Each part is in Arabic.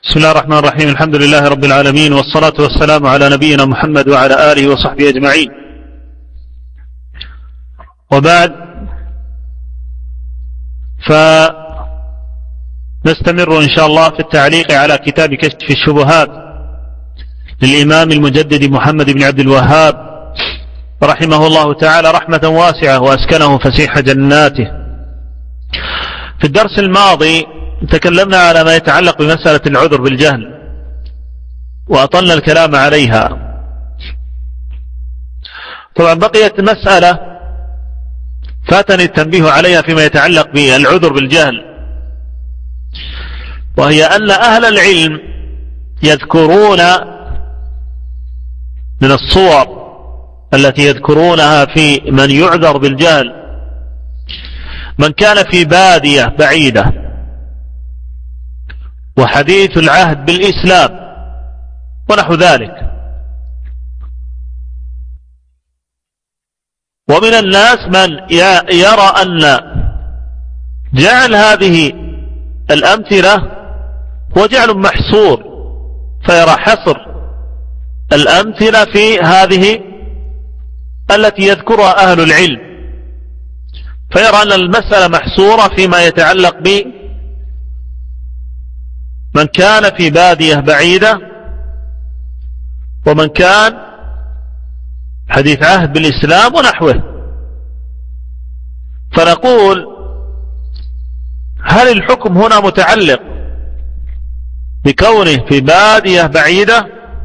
بسم الله الرحمن الرحيم. الحمد لله رب العالمين، والصلاة والسلام على نبينا محمد وعلى آله وصحبه أجمعين. وبعد، فنستمر إن شاء الله في التعليق على كتاب كشف الشبهات للإمام المجدد محمد بن عبد الوهاب رحمه الله تعالى رحمة واسعة، وأسكنه فسيح جناته. في الدرس الماضي تكلمنا على ما يتعلق بمسألة العذر بالجهل، وأطلنا الكلام عليها. طبعا بقيت مسألة فاتني التنبيه عليها فيما يتعلق بالعذر بالجهل، وهي أن أهل العلم يذكرون من الصور التي يذكرونها في من يعذر بالجهل من كان في بادية بعيدة وحديث العهد بالإسلام ونحو ذلك. ومن الناس من يرى أن جعل هذه الأمثلة هو جعل محصور، فيرى حصر الأمثلة في هذه التي يذكرها أهل العلم، فيرى أن المسألة محصورة فيما يتعلق من كان في بادية بعيدة ومن كان حديث عهد بالإسلام ونحوه. فنقول: هل الحكم هنا متعلق بكونه في بادية بعيدة،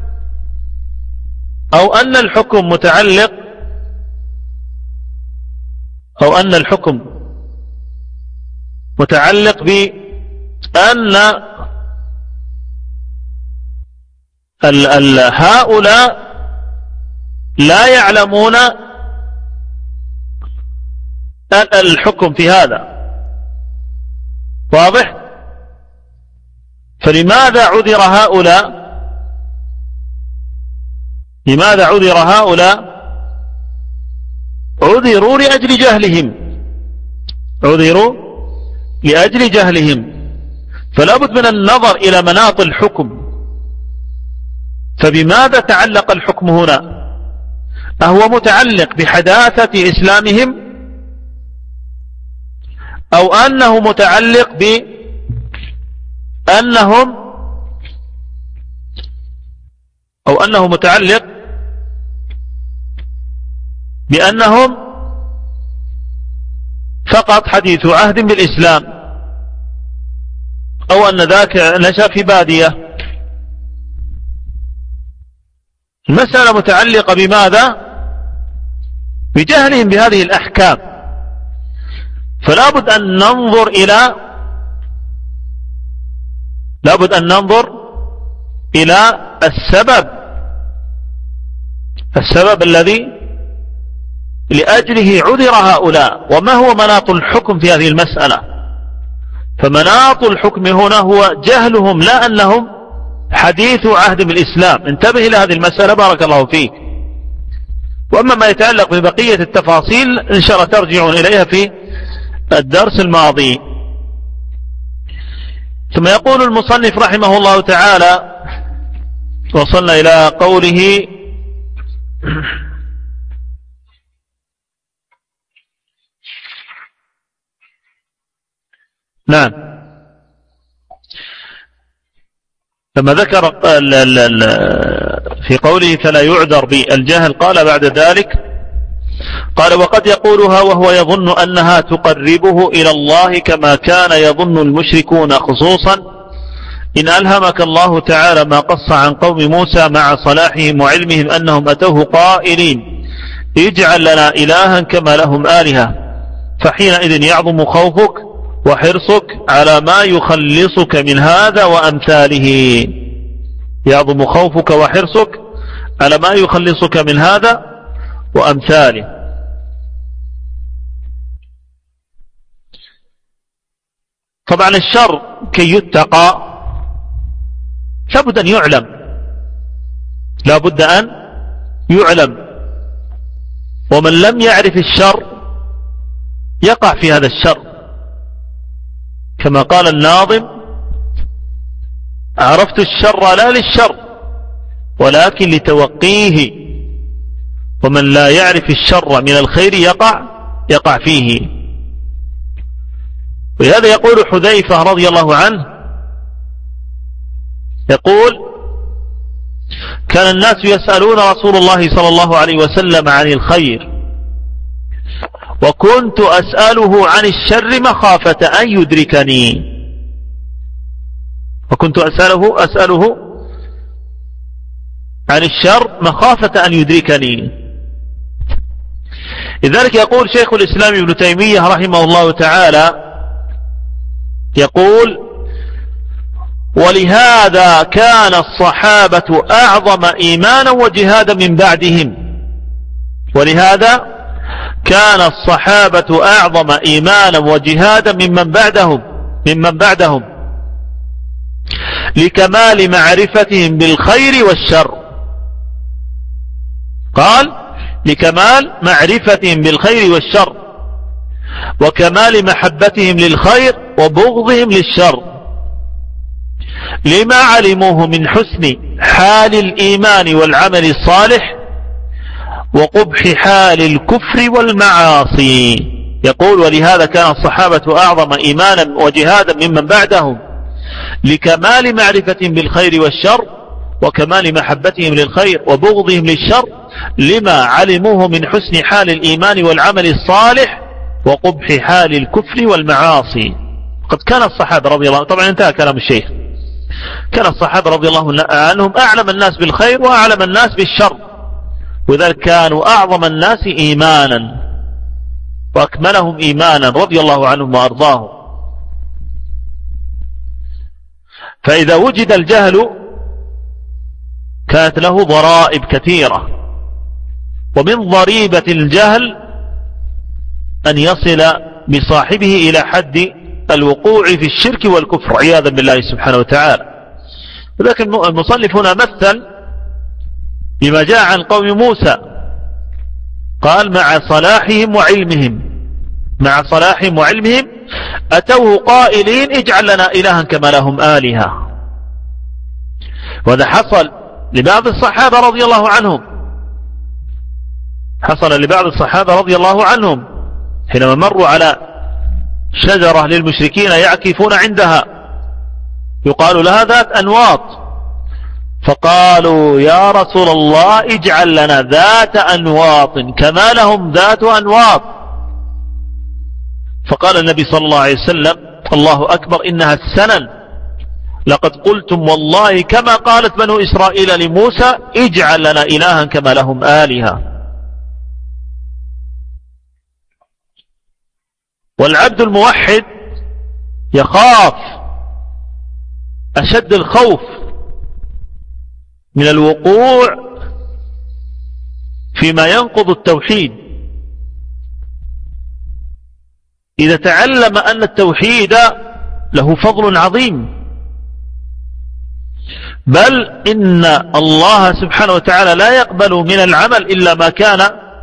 أو أن الحكم متعلق بأن هؤلاء لا يعلمون الحكم في هذا؟ واضح؟ فلماذا عذر هؤلاء؟ عذروا لأجل جهلهم. فلا بد من النظر إلى مناط الحكم. فبماذا تعلق الحكم هنا؟ أهو متعلق بحداثة إسلامهم، أو أنه متعلق بأنهم فقط حديث عهد بالإسلام، أو أن ذاك نشأ في بادية؟ المسألة متعلقة بماذا؟ بجهلهم بهذه الأحكام. فلا بد أن ننظر إلى السبب الذي لأجله عذر هؤلاء، وما هو مناط الحكم في هذه المسألة. فمناط الحكم هنا هو جهلهم، لا أنهم حديث عهد بالإسلام. انتبه إلى هذه المسألة بارك الله فيك. وأما ما يتعلق ببقية التفاصيل إن شاء الله ترجعون إليها في الدرس الماضي. ثم يقول المصنف رحمه الله تعالى: وصلنا إلى قوله: نعم، لما ذكر في قوله فلا يعذر بالجهل قال بعد ذلك: قال: وقد يقولها وهو يظن أنها تقربه إلى الله كما كان يظن المشركون، خصوصا إن ألهمك الله تعالى ما قص عن قوم موسى مع صلاحهم وعلمهم أنهم أتوه قائلين: اجعل لنا إلها كما لهم آلهة، فحينئذ يعظم خوفك وحرصك على ما يخلصك من هذا وأمثاله. يعظم خوفك وحرصك على ما يخلصك من هذا وأمثاله. طبعا الشر كي يتقى لابد أن يعلم، ومن لم يعرف الشر يقع في هذا الشر، كما قال الناظم: عرفت الشر لا للشر ولكن لتوقيه، ومن لا يعرف الشر من الخير يقع فيه. ولهذا يقول حذيفة رضي الله عنه، يقول: كان الناس يسألون رسول الله صلى الله عليه وسلم عن الخير، وكنت أسأله عن الشر مخافة أن يدركني. وكنت أسأله عن الشر مخافة أن يدركني. لذلك يقول شيخ الإسلام ابن تيمية رحمه الله تعالى، يقول: ولهذا كان الصحابة أعظم إيمانا وجهادا من بعدهم. ولهذا كان الصحابة أعظم إيمانا وجهادا ممن بعدهم لكمال معرفتهم بالخير والشر. قال: لكمال معرفتهم بالخير والشر، وكمال محبتهم للخير وبغضهم للشر، لما علموه من حسن حال الإيمان والعمل الصالح وقبح حال الكفر والمعاصي. يقول: ولهذا كان الصحابة أعظم إيمانا وجهادا ممن بعدهم لكمال معرفتهم بالخير والشر، وكمال محبتهم للخير وبغضهم للشر، لما علموه من حسن حال الإيمان والعمل الصالح وقبح حال الكفر والمعاصي. قد كان الصحابة رضي الله، طبعا انتهى كلام الشيخ، كان الصحابة رضي الله عنهم أعلم الناس بالخير وأعلم الناس بالشر، وذلك كانوا أعظم الناس إيمانا وأكملهم إيمانا رضي الله عنهم وأرضاهم. فإذا وجد الجهل كانت له ضرائب كثيرة، ومن ضريبة الجهل أن يصل بصاحبه إلى حد الوقوع في الشرك والكفر عياذا بالله سبحانه وتعالى. ولكن المصنف هنا مثل بما جاء عن قوم موسى، قال: مع صلاحهم وعلمهم أتوه قائلين: اجعل لنا إلها كما لهم آلهة. وهذا حصل لبعض الصحابة رضي الله عنهم، حينما مروا على شجرة للمشركين يعكفون عندها يقال لها ذات أنواط، فقالوا: يا رسول الله اجعل لنا ذات أنواط كما لهم ذات أنواط. فقال النبي صلى الله عليه وسلم: الله أكبر، إنها السنن، لقد قلتم والله كما قالت بنو إسرائيل لموسى: اجعل لنا إلها كما لهم آلهة. والعبد الموحد يخاف أشد الخوف من الوقوع فيما ينقض التوحيد. إذا تعلم أن التوحيد له فضل عظيم، بل إن الله سبحانه وتعالى لا يقبل من العمل إلا ما كان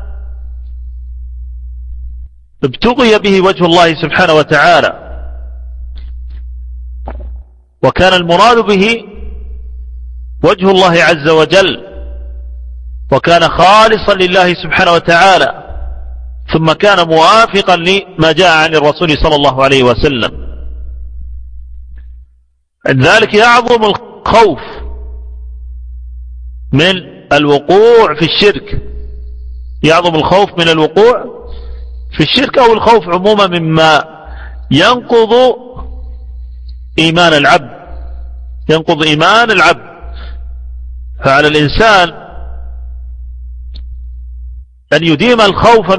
ابتغي به وجه الله سبحانه وتعالى، وكان المراد به وجه الله عز وجل، وكان خالصا لله سبحانه وتعالى، ثم كان موافقا لما جاء عن الرسول صلى الله عليه وسلم. ذلك يعظم الخوف من الوقوع في الشرك، يعظم الخوف من الوقوع في الشرك أو الخوف عموما مما ينقض إيمان العبد، فعلى الإنسان أن يديم الخوف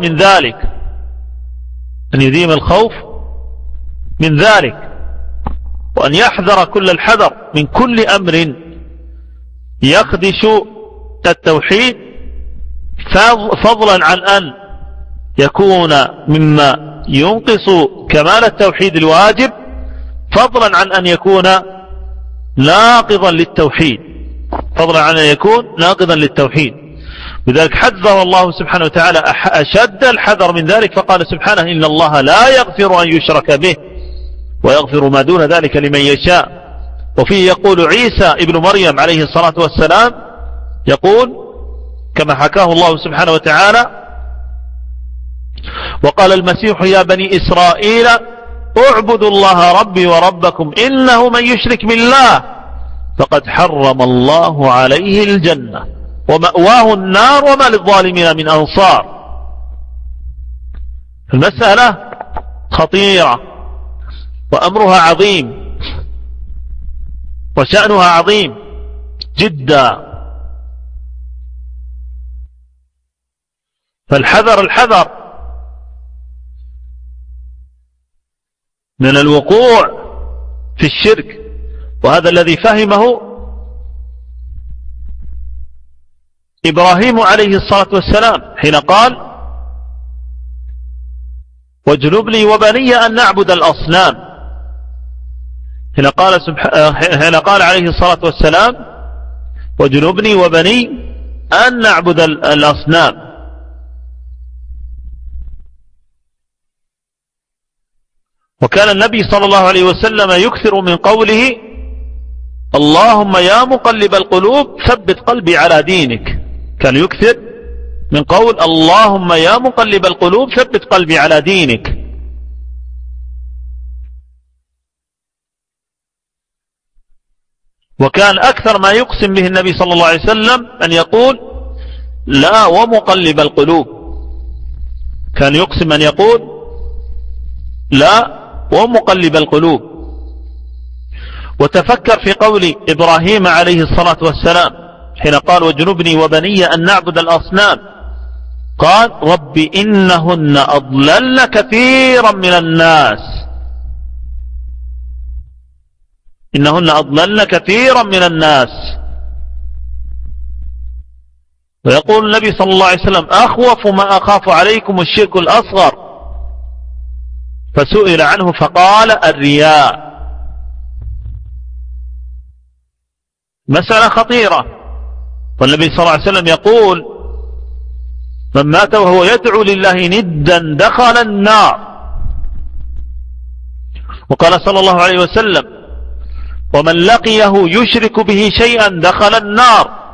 من ذلك، وأن يحذر كل الحذر من كل أمر يخدش التوحيد، فضلا عن أن يكون مما ينقص كمال التوحيد الواجب، فضلا عن أن يكون ناقضا للتوحيد. لذلك حذر الله سبحانه وتعالى أشد الحذر من ذلك، فقال سبحانه: إن الله لا يغفر أن يشرك به ويغفر ما دون ذلك لمن يشاء. وفيه يقول عيسى ابن مريم عليه الصلاة والسلام يقول كما حكاه الله سبحانه وتعالى: وقال المسيح يا بني إسرائيل اعبدوا الله ربي وربكم إنه من يشرك بالله فقد حرم الله عليه الجنة ومأواه النار وما للظالمين من أنصار. المسألة خطيرة وأمرها عظيم وشأنها عظيم جدا، فالحذر الحذر من الوقوع في الشرك. وهذا الذي فهمه إبراهيم عليه الصلاة والسلام حين قال: واجنبني وبني أن نعبد الأصنام. حين قال عليه الصلاة والسلام: واجنبني وبني أن نعبد الأصنام. وكان النبي صلى الله عليه وسلم يكثر من قوله: اللهم يا مقلب القلوب ثبت قلبي على دينك. كان يكثر من قول: اللهم يا مقلب القلوب ثبت قلبي على دينك. وكان أكثر ما يقسم به النبي صلى الله عليه وسلم أن يقول: لا ومقلب القلوب. كان يقسم أن يقول: لا ومقلب القلوب. وتفكر في قول إبراهيم عليه الصلاة والسلام حين قال: واجنبني وبني أن نعبد الأصنام. قال: رب إنهن أضللن كثيرا من الناس. إنهن أضللن كثيرا من الناس. ويقول النبي صلى الله عليه وسلم: أخوف ما أخاف عليكم الشرك الأصغر. فسئل عنه فقال: الرياء. مسألة خطيرة. والنبي صلى الله عليه وسلم يقول: من مات وهو يدعو لله ندا دخل النار. وقال صلى الله عليه وسلم: ومن لقيه يشرك به شيئا دخل النار.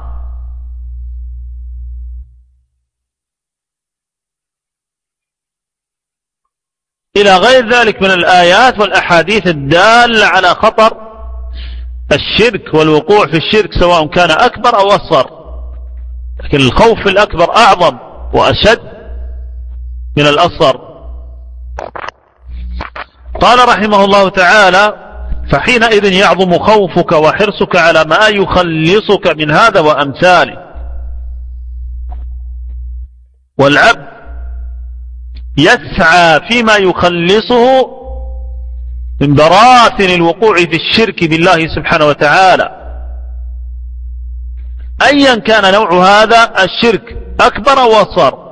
إلى غير ذلك من الآيات والأحاديث الدالة على خطر الشرك والوقوع في الشرك سواء كان أكبر أو أصغر. لكن الخوف الأكبر أعظم وأشد من الأصغر. قال رحمه الله تعالى: فحينئذ يعظم خوفك وحرصك على ما يخلصك من هذا وأمثاله. والعبد يسعى فيما يخلصه من براثن الوقوع في الشرك بالله سبحانه وتعالى، أيا كان نوع هذا الشرك أكبر أو أصغر،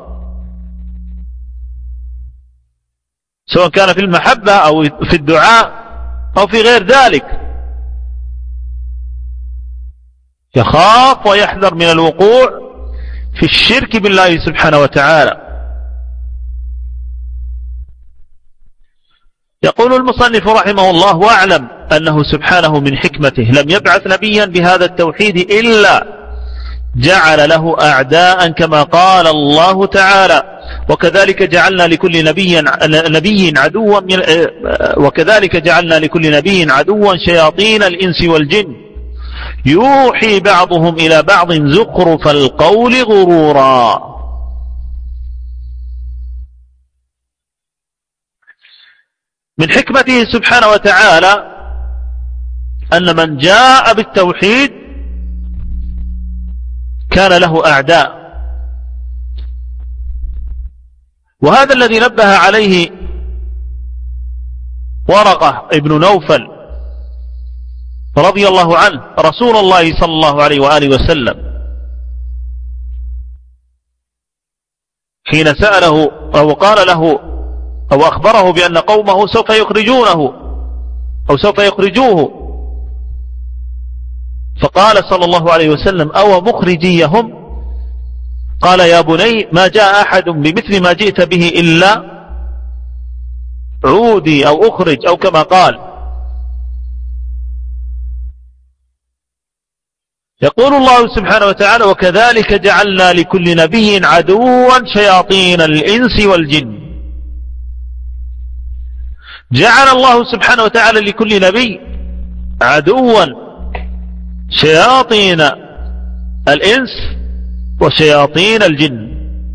سواء كان في المحبة أو في الدعاء أو في غير ذلك. يخاف ويحذر من الوقوع في الشرك بالله سبحانه وتعالى. يقول المصنف رحمه الله: واعلم أنه سبحانه من حكمته لم يبعث نبيا بهذا التوحيد إلا جعل له أعداء كما قال الله تعالى: وكذلك جعلنا لكل نبي عدوا وكذلك جعلنا لكل نبي عدوا شياطين الإنس والجن يوحي بعضهم إلى بعض زخرف القول غرورا. من حكمته سبحانه وتعالى أن من جاء بالتوحيد كان له أعداء. وهذا الذي نبه عليه ورقة ابن نوفل رضي الله عنه رسول الله صلى الله عليه وآله وسلم حين سأله أو قال له أو أخبره بأن قومه سوف يخرجونه أو سوف يخرجوه، فقال صلى الله عليه وسلم: أو مخرجيهم؟ قال: يا بني ما جاء أحد بمثل ما جئت به إلا عودي أو أخرج، أو كما قال. يقول الله سبحانه وتعالى: وكذلك جعلنا لكل نبي عدوا شياطين الإنس والجن. جعل الله سبحانه وتعالى لكل نبي عدوا شياطين الإنس وشياطين الجن.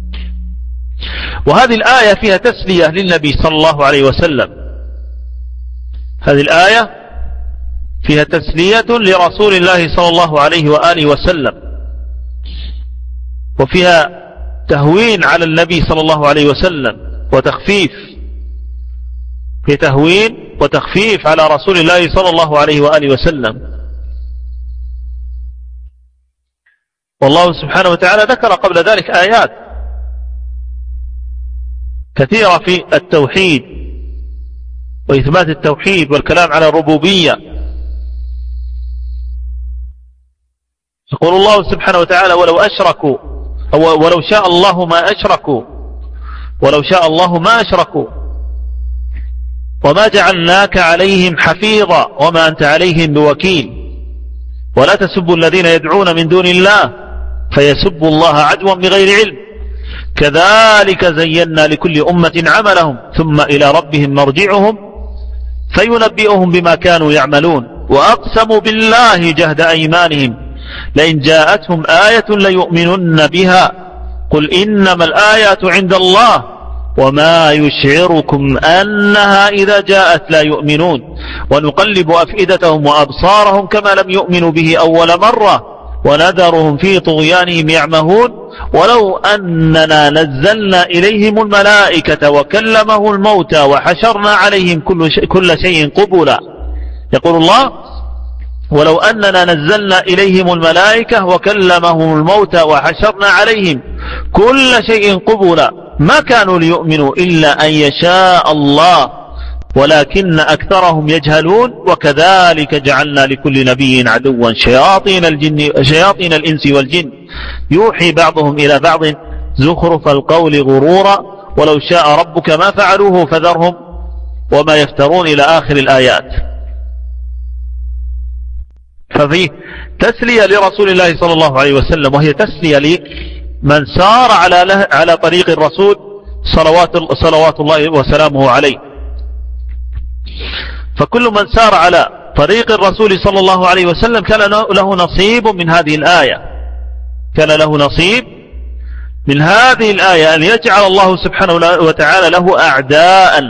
وهذه الآية فيها تسلية للنبي صلى الله عليه وسلم. هذه الآية فيها تسلية لرسول الله صلى الله عليه وآله وسلم، وفيها تهوين على النبي صلى الله عليه وسلم وتخفيف، في تهوين وتخفيف على رسول الله صلى الله عليه وآله وسلم. والله سبحانه وتعالى ذكر قبل ذلك آيات كثيرة في التوحيد وإثبات التوحيد والكلام على الربوبية. يقول الله سبحانه وتعالى: ولو أشركوا ولو شاء الله ما أشركوا ولو شاء الله ما أشركوا وما جعلناك عليهم حفيظا وما أنت عليهم بوكيل ولا تسبوا الذين يدعون من دون الله فيسبوا الله عدوا بغير علم كذلك زينا لكل أمة عملهم ثم إلى ربهم مرجعهم فينبئهم بما كانوا يعملون وأقسموا بالله جهد أيمانهم لئن جاءتهم آية ليؤمنن بها قل إنما الآيات عند الله وما يشعركم أنها إذا جاءت لا يؤمنون ونقلب أفئدتهم وأبصارهم كما لم يؤمنوا به أول مرة ونذرهم في طغيانهم يعمهون ولو أننا نزلنا إليهم الملائكة وكلمه الموتى وحشرنا عليهم كل شيء قبلا. يقول الله: ولو أننا نزلنا إليهم الملائكة وكلمهم الموتى وحشرنا عليهم كل شيء قبلا ما كانوا ليؤمنوا إلا أن يشاء الله ولكن أكثرهم يجهلون وكذلك جعلنا لكل نبي عدوا شياطين الإنس والجن يوحي بعضهم إلى بعض زخرف القول غرورا ولو شاء ربك ما فعلوه فذرهم وما يفترون إلى آخر الآيات. ففيه تسلية لرسول الله صلى الله عليه وسلم، وهي تسلية لمن سار على طريق الرسول صلوات الله وسلامه عليه. فكل من سار على طريق الرسول صلى الله عليه وسلم كان له نصيب من هذه الآية، كان له نصيب من هذه الآية أن يجعل الله سبحانه وتعالى له أعداء،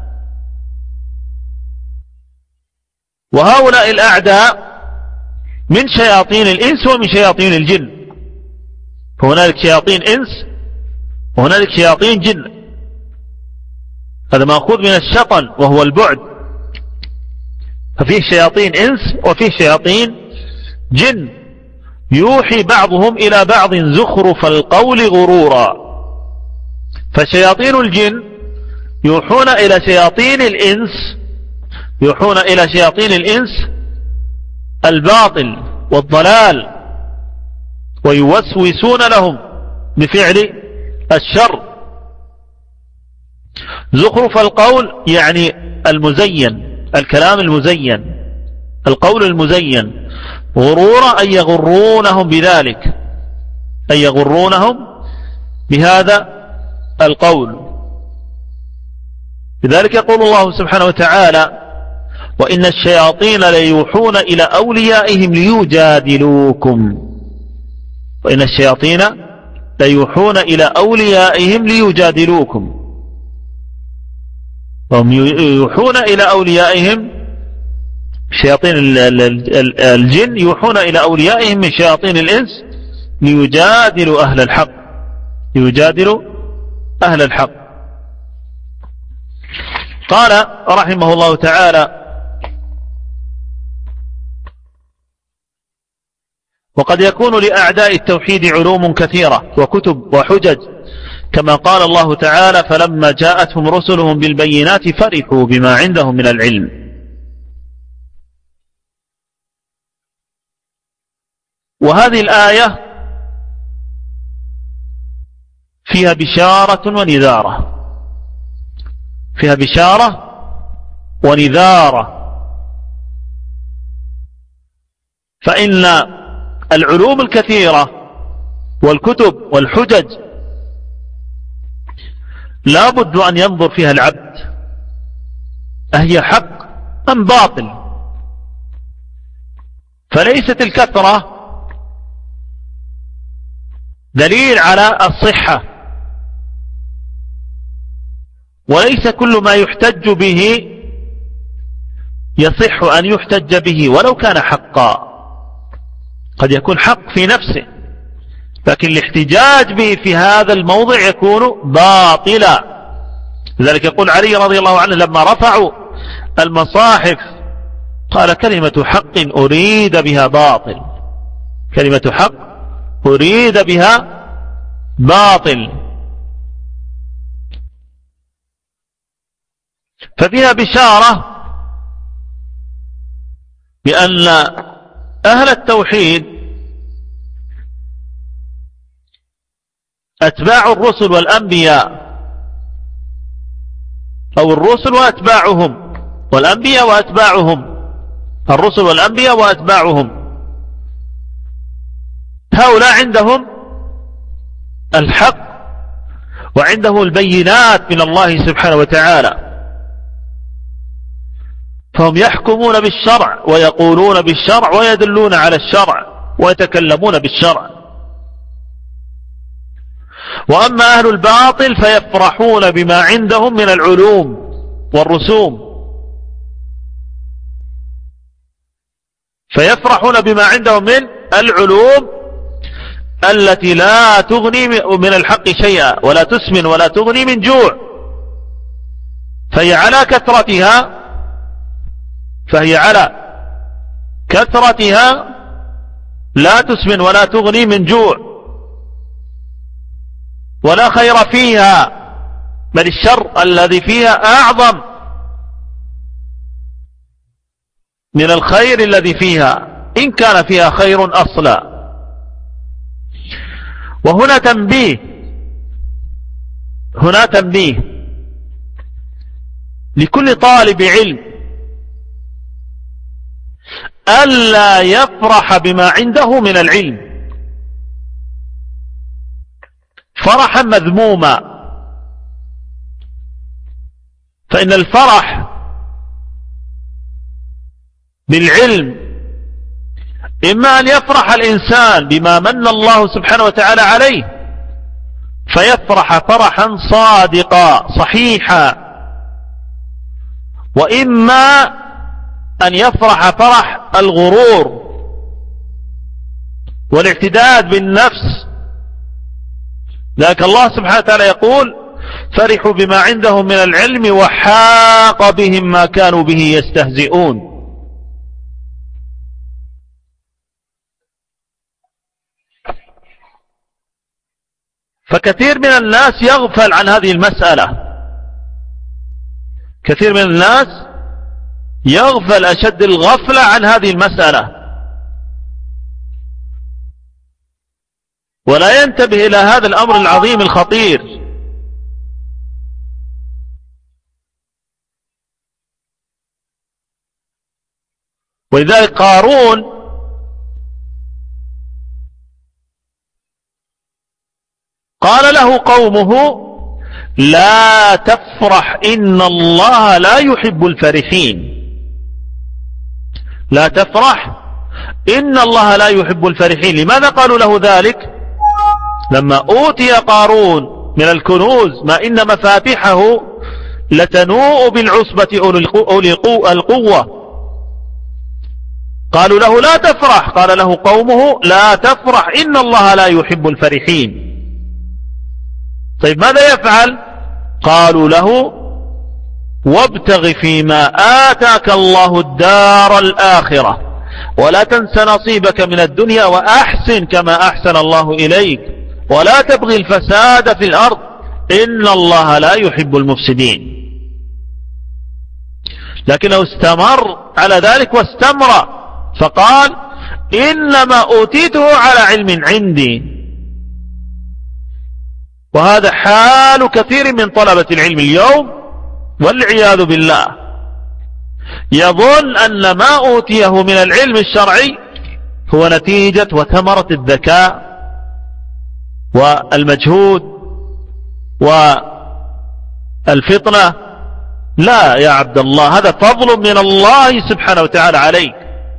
وهؤلاء الأعداء من شياطين الإنس ومن شياطين الجن. فهنالك شياطين إنس وهنالك شياطين جن، هذا مأخوذ من الشطن وهو البعد. ففيه شياطين إنس وفيه شياطين جن يوحي بعضهم إلى بعض زخرف القول غرورا. فشياطين الجن يوحون إلى شياطين الإنس الباطل والضلال ويوسوسون لهم بفعل الشر. زخرف القول يعني المزين، الكلام المزين، القول المزين. غرورا أن يغرونهم بذلك، أن يغرونهم بهذا القول. لذلك يقول الله سبحانه وتعالى: وإن الشياطين ليوحون إلى أوليائهم ليجادلوكم. وإن الشياطين ليوحون إلى أوليائهم ليجادلوكم. وهم يوحون إلى أوليائهم، شياطين الجن يوحون إلى أوليائهم من شياطين الإنس ليجادلوا أهل الحق، ليجادلوا أهل الحق. قال رحمه الله تعالى: وقد يكون لأعداء التوحيد علوم كثيرة وكتب وحجج كما قال الله تعالى: فلما جاءتهم رسلهم بالبينات فرحوا بما عندهم من العلم. وهذه الآية فيها بشارة ونذارة، فيها بشارة ونذارة. فإن العلوم الكثيرة والكتب والحجج لا بد أن ينظر فيها العبد أهي حق أم باطل. فليست الكثرة دليل على الصحة، وليس كل ما يحتج به يصح أن يحتج به ولو كان حقا. قد يكون حق في نفسه لكن الاحتجاج به في هذا الموضع يكون باطلا. لذلك يقول علي رضي الله عنه لما رفعوا المصاحف قال كلمة حق أريد بها باطل، كلمة حق أريد بها باطل. ففيها بشارة بأن أهل التوحيد أتباع الرسل والأنبياء، أو الرسل وأتباعهم والأنبياء وأتباعهم، الرسل والأنبياء وأتباعهم، هؤلاء عندهم الحق وعندهم البينات من الله سبحانه وتعالى، فهم يحكمون بالشرع ويقولون بالشرع ويدلون على الشرع ويتكلمون بالشرع. وأما أهل الباطل فيفرحون بما عندهم من العلوم والرسوم، فيفرحون بما عندهم من العلوم التي لا تغني من الحق شيئا ولا تسمن ولا تغني من جوع، فهي على كثرتها لا تسمن ولا تغني من جوع ولا خير فيها، بل الشر الذي فيها أعظم من الخير الذي فيها إن كان فيها خير أصلا. وهنا تنبيه لكل طالب علم ألا يفرح بما عنده من العلم فرحا مذموما، فإن الفرح بالعلم إما أن يفرح الإنسان بما من الله سبحانه وتعالى عليه فيفرح فرحا صادقا صحيحا، وإما أن يفرح فرح الغرور والاعتداد بالنفس. ذاك الله سبحانه وتعالى يقول فرحوا بما عندهم من العلم وحاق بهم ما كانوا به يستهزئون. فكثير من الناس يغفل عن هذه المسألة، كثير من الناس يغفل أشد الغفلة عن هذه المسألة، ولا ينتبه إلى هذا الأمر العظيم الخطير. ولذلك قارون قال له قومه لا تفرح إن الله لا يحب الفرحين، لا تفرح إن الله لا يحب الفرحين. لماذا قالوا له ذلك؟ لما أوتي قارون من الكنوز ما إن مفاتحه لتنوء بالعصبة أولي القوة، قالوا له لا تفرح، قال له قومه لا تفرح إن الله لا يحب الفرحين. طيب ماذا يفعل؟ قالوا له وابتغ فيما آتاك الله الدار الآخرة ولا تنس نصيبك من الدنيا وأحسن كما أحسن الله إليك ولا تبغي الفساد في الأرض إن الله لا يحب المفسدين. لكنه استمر على ذلك واستمر فقال إنما أوتيته على علم عندي. وهذا حال كثير من طلبة العلم اليوم والعياذ بالله، يظن أن ما أوتيه من العلم الشرعي هو نتيجة وثمرة الذكاء والمجهود والفطنة. لا يا عبد الله، هذا فضل من الله سبحانه وتعالى عليك.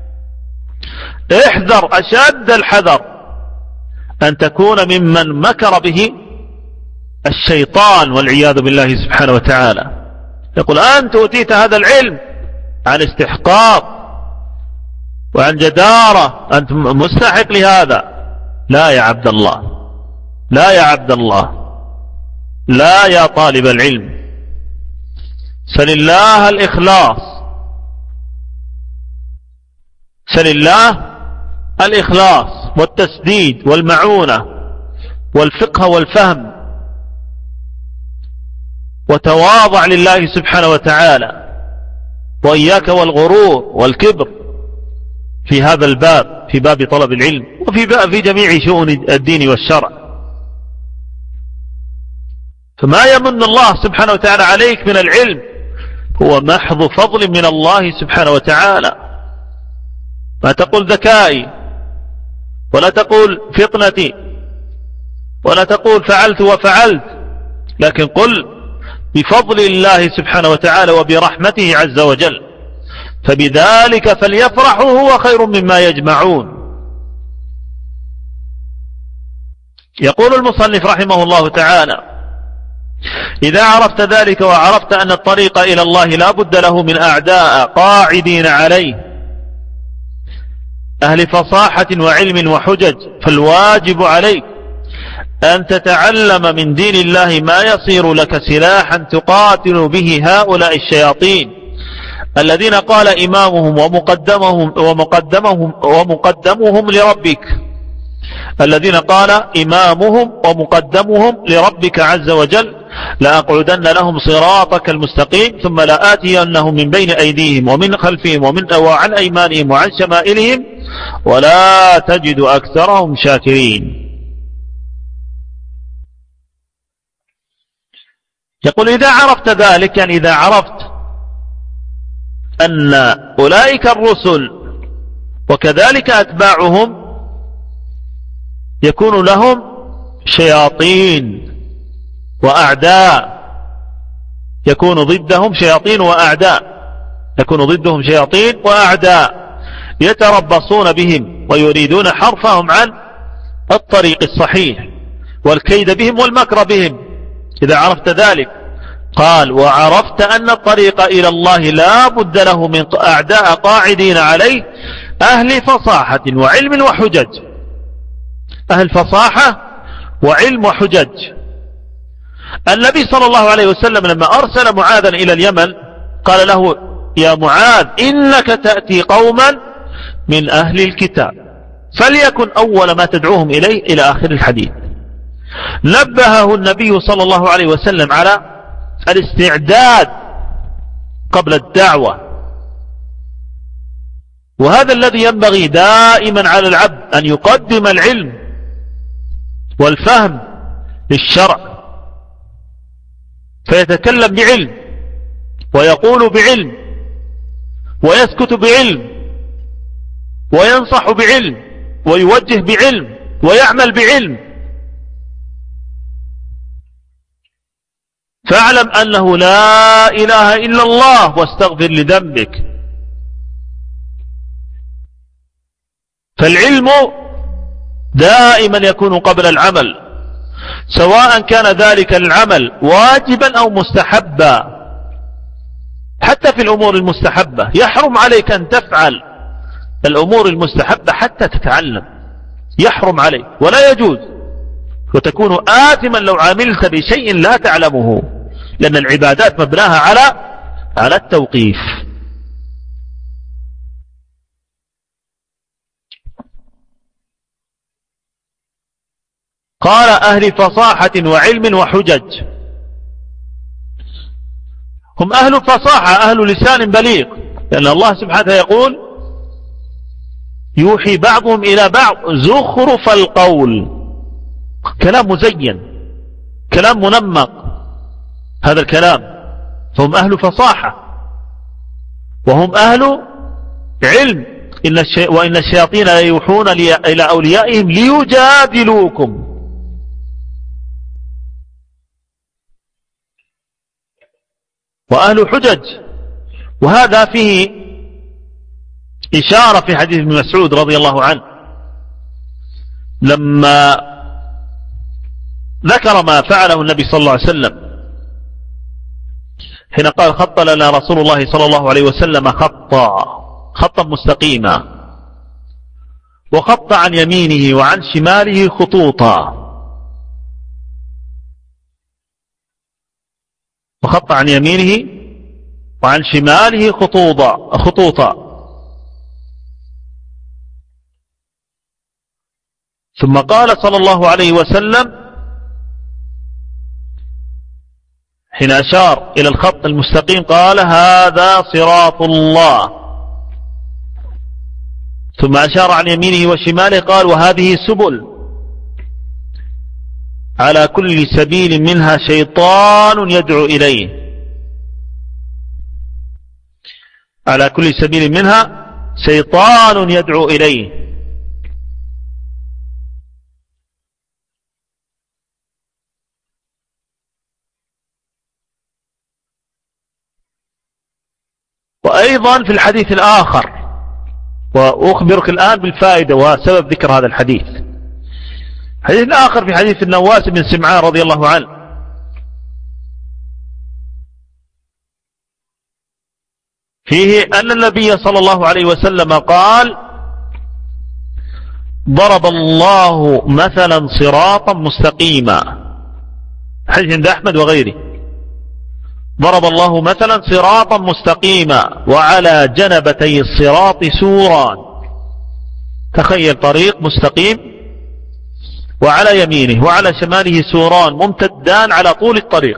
احذر أشد الحذر أن تكون ممن مكر به الشيطان والعياذ بالله سبحانه وتعالى. يقول أنت أوتيت هذا العلم عن استحقاق وعن جدارة، أنت مستحق لهذا. لا يا عبد الله، لا يا عبد الله، لا يا طالب العلم، سل الله الإخلاص، سل الله الإخلاص والتسديد والمعونة والفقه والفهم، وتواضع لله سبحانه وتعالى، وإياك والغرور والكبر في هذا الباب، في باب طلب العلم، وفي جميع شؤون الدين والشرع. فما يمن الله سبحانه وتعالى عليك من العلم هو محض فضل من الله سبحانه وتعالى. ما تقول ذكائي، ولا تقول فطنتي، ولا تقول فعلت وفعلت، لكن قل بفضل الله سبحانه وتعالى وبرحمته عز وجل، فبذلك فليفرحوا هو خير مما يجمعون. يقول المصنف رحمه الله تعالى: إذا عرفت ذلك وعرفت أن الطريق إلى الله لا بد له من أعداء قاعدين عليه أهل فصاحة وعلم وحجج، فالواجب عليك أن تتعلم من دين الله ما يصير لك سلاحا تقاتل به هؤلاء الشياطين الذين قال إمامهم ومقدمهم لربك، الذين قال إمامهم ومقدمهم لربك عز وجل: لأقعدن لهم صراطك المستقيم ثم لآتينهم من بين أيديهم ومن خلفهم وعن أيمانهم وعن شمائلهم ولا تجد أكثرهم شاكرين. يقول: إذا عرفت ذلك، يعني إذا عرفت أن أولئك الرسل وكذلك أتباعهم يكون لهم شياطين وأعداء، يكون ضدهم شياطين وأعداء، يكون ضدهم شياطين وأعداء يتربصون بهم ويريدون حرفهم عن الطريق الصحيح والكيد بهم والمكر بهم. إذا عرفت ذلك، قال: وعرفت أن الطريق إلى الله لا بد له من أعداء قاعدين عليه أهل فصاحة وعلم وحجج، أهل فصاحة وعلم وحجج. النبي صلى الله عليه وسلم لما أرسل معاذا إلى اليمن قال له: يا معاذ، إنك تأتي قوما من أهل الكتاب، فليكن أول ما تدعوهم إليه إلى آخر الحديث. نبهه النبي صلى الله عليه وسلم على الاستعداد قبل الدعوة، وهذا الذي ينبغي دائما على العبد، أن يقدم العلم والفهم للشرع، فيتكلم بعلم ويقول بعلم ويسكت بعلم وينصح بعلم ويوجه بعلم ويعمل بعلم. فاعلم أنه لا إله إلا الله واستغفر لذنبك. فالعلم دائما يكون قبل العمل، سواء كان ذلك العمل واجبا أو مستحبا. حتى في الأمور المستحبة يحرم عليك أن تفعل الأمور المستحبة حتى تتعلم، يحرم عليك ولا يجوز، وتكون آثما لو عملت بشيء لا تعلمه، لأن العبادات مبناها على التوقيف. قال: أهل فصاحة وعلم وحجج، هم أهل فصاحة، أهل لسان بليغ، لأن الله سبحانه يقول: يوحي بعضهم إلى بعض زخرف القول، كلام مزين، كلام منمق، هذا الكلام. فهم أهل فصاحة وهم أهل علم، وإن الشياطين يوحون إلى أوليائهم ليجادلوكم. وأهل حجج. وهذا فيه إشارة في حديث ابن مسعود رضي الله عنه لما ذكر ما فعله النبي صلى الله عليه وسلم حين قال خط لنا رسول الله صلى الله عليه وسلم خطا مستقيما، وخط عن يمينه وعن شماله خطوطا، وخط عن يمينه وعن شماله خطوطا. ثم قال صلى الله عليه وسلم حين أشار إلى الخط المستقيم قال هذا صراط الله، ثم أشار عن يمينه وشماله قال وهذه سبل، على كل سبيل منها شيطان يدعو إليه، على كل سبيل منها شيطان يدعو إليه. وأيضا في الحديث الآخر، وأخبرك الآن بالفائدة وسبب ذكر هذا الحديث، الحديث الآخر في حديث النواس بن سمعان رضي الله عنه فيه أن النبي صلى الله عليه وسلم قال ضرب الله مثلا صراطا مستقيما، حديث عند أحمد وغيره، ضرب الله مثلا صراطا مستقيما وعلى جنبتي الصراط سوران، تخيل طريق مستقيم وعلى يمينه وعلى شماله سوران ممتدان على طول الطريق.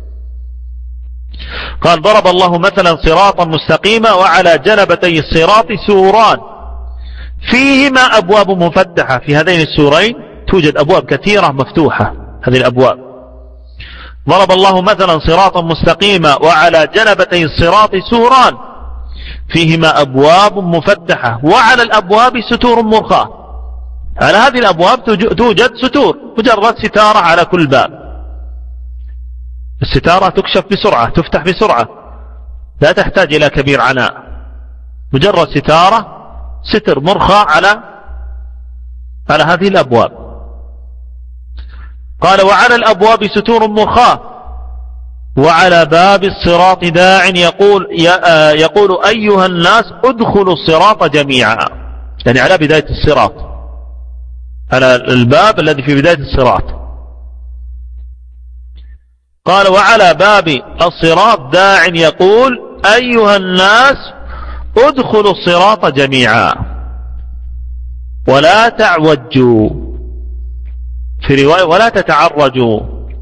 قال ضرب الله مثلا صراطا مستقيما وعلى جنبتي الصراط سوران فيهما أبواب مفتحة، في هذين السورين توجد أبواب كثيرة مفتوحة، هذه الأبواب. ضرب الله مثلا صراطا مستقيما وعلى جنبتي الصراط سوران فيهما أبواب مفتحة وعلى الأبواب ستور مرخاة. على هذه الأبواب توجد ستور، مجرد ستارة على كل باب، الستارة تكشف بسرعة، تفتح بسرعة، لا تحتاج إلى كبير عناء، مجرد ستر مرخى على هذه الأبواب. قال وعلى الأبواب ستور مرخاة وعلى باب الصراط داع يقول أيها الناس ادخلوا الصراط جميعا، يعني على بداية الصراط، على الباب الذي في بداية الصراط. قال وعلى باب الصراط داع يقول أيها الناس ادخلوا الصراط جميعا ولا تعوجوا، في رواية ولا تتعرجوا.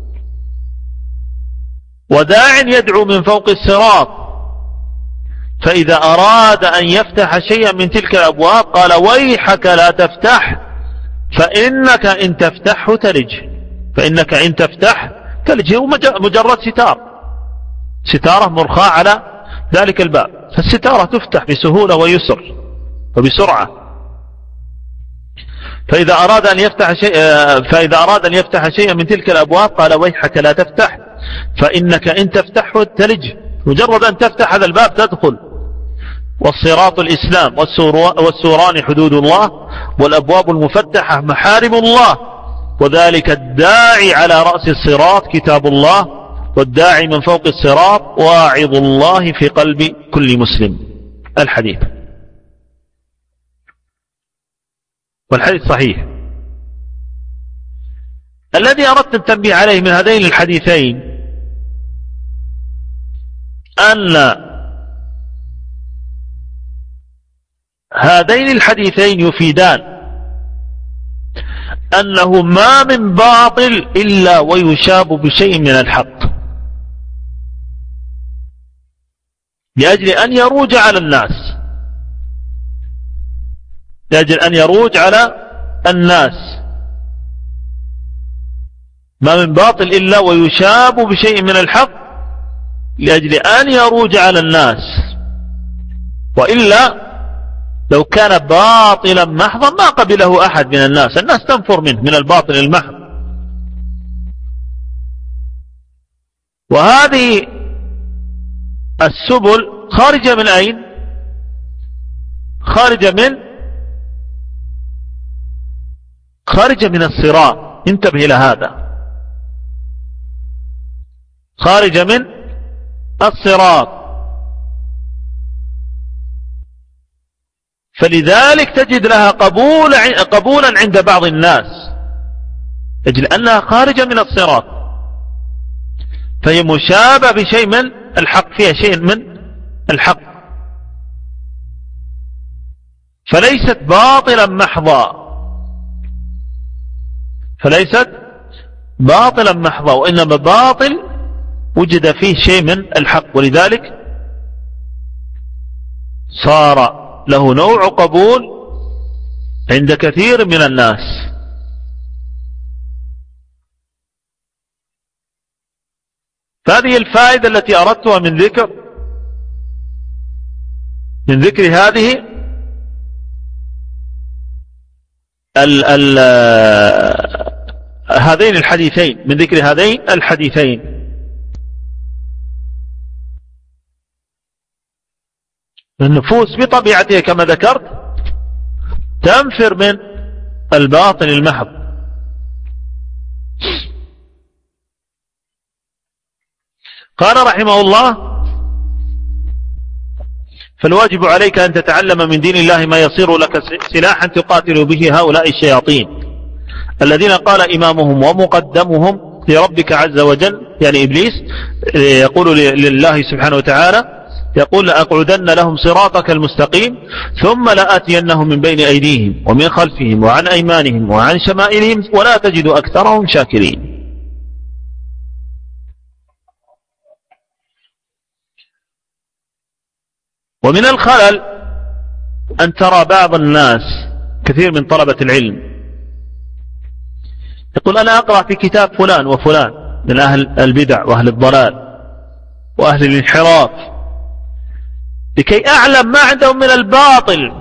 وداع يدعو من فوق الصراط فإذا أراد أن يفتح شيئا من تلك الأبواب قال ويحك لا تفتح فإنك إن تفتحه تلج، فإنك إن تفتح تلج. هو مجرد ستارة مرخاة على ذلك الباب، فالستارة تفتح بسهولة ويسر وبسرعة. فإذا أراد أن يفتح شيئا من تلك الأبواب قال ويحك لا تفتح فإنك إن تفتحه تلج، مجرد أن تفتح هذا الباب تدخل. والصراط الإسلام والسوران حدود الله والأبواب المفتحة محارم الله، وذلك الداعي على رأس الصراط كتاب الله، والداعي من فوق الصراط واعظ الله في قلب كل مسلم. الحديث، والحديث صحيح. الذي أردت التنبيه عليه من هذين الحديثين أن هذين الحديثين يفيدان أنه ما من باطل إلا ويشاب بشيء من الحق لأجل أن يروج على الناس، لأجل أن يروج على الناس. ما من باطل إلا ويشاب بشيء من الحق لأجل أن يروج على الناس، وإلا لو كان باطلا محضا ما قبله أحد من الناس تنفر منه من الباطل المحض. وهذه السبل خارجة من أين؟ خارجة من الصراط. انتبه إلى هذا، خارجة من الصراط. فلذلك تجد لها قبولا عند بعض الناس، أجل أنها خارجة من الصراط، فهي مشابه بشيء من الحق، فيها شيء من الحق، فليست باطلا محضا، وإنما باطل وجد فيه شيء من الحق، ولذلك صار له نوع قبول عند كثير من الناس. فهذه الفائدة التي أردتها من ذكر هذه هذين الحديثين، من ذكر هذين الحديثين. النفوس بطبيعتها كما ذكرت تنفر من الباطل المحض. قال رحمه الله: فالواجب عليك أن تتعلم من دين الله ما يصير لك سلاحا تقاتل به هؤلاء الشياطين الذين قال إمامهم ومقدمهم لربك عز وجل، يعني إبليس، يقول لله سبحانه وتعالى، يقول: لأقعدن لهم صراطك المستقيم ثم لآتينهم من بين أيديهم ومن خلفهم وعن أيمانهم وعن شمائلهم ولا تجد أكثرهم شاكرين. ومن الخلل أن ترى بعض الناس، كثير من طلبة العلم، يقول: أنا أقرأ في كتاب فلان وفلان من أهل البدع وأهل الضلال وأهل الانحراف لكي أعلم ما عندهم من الباطل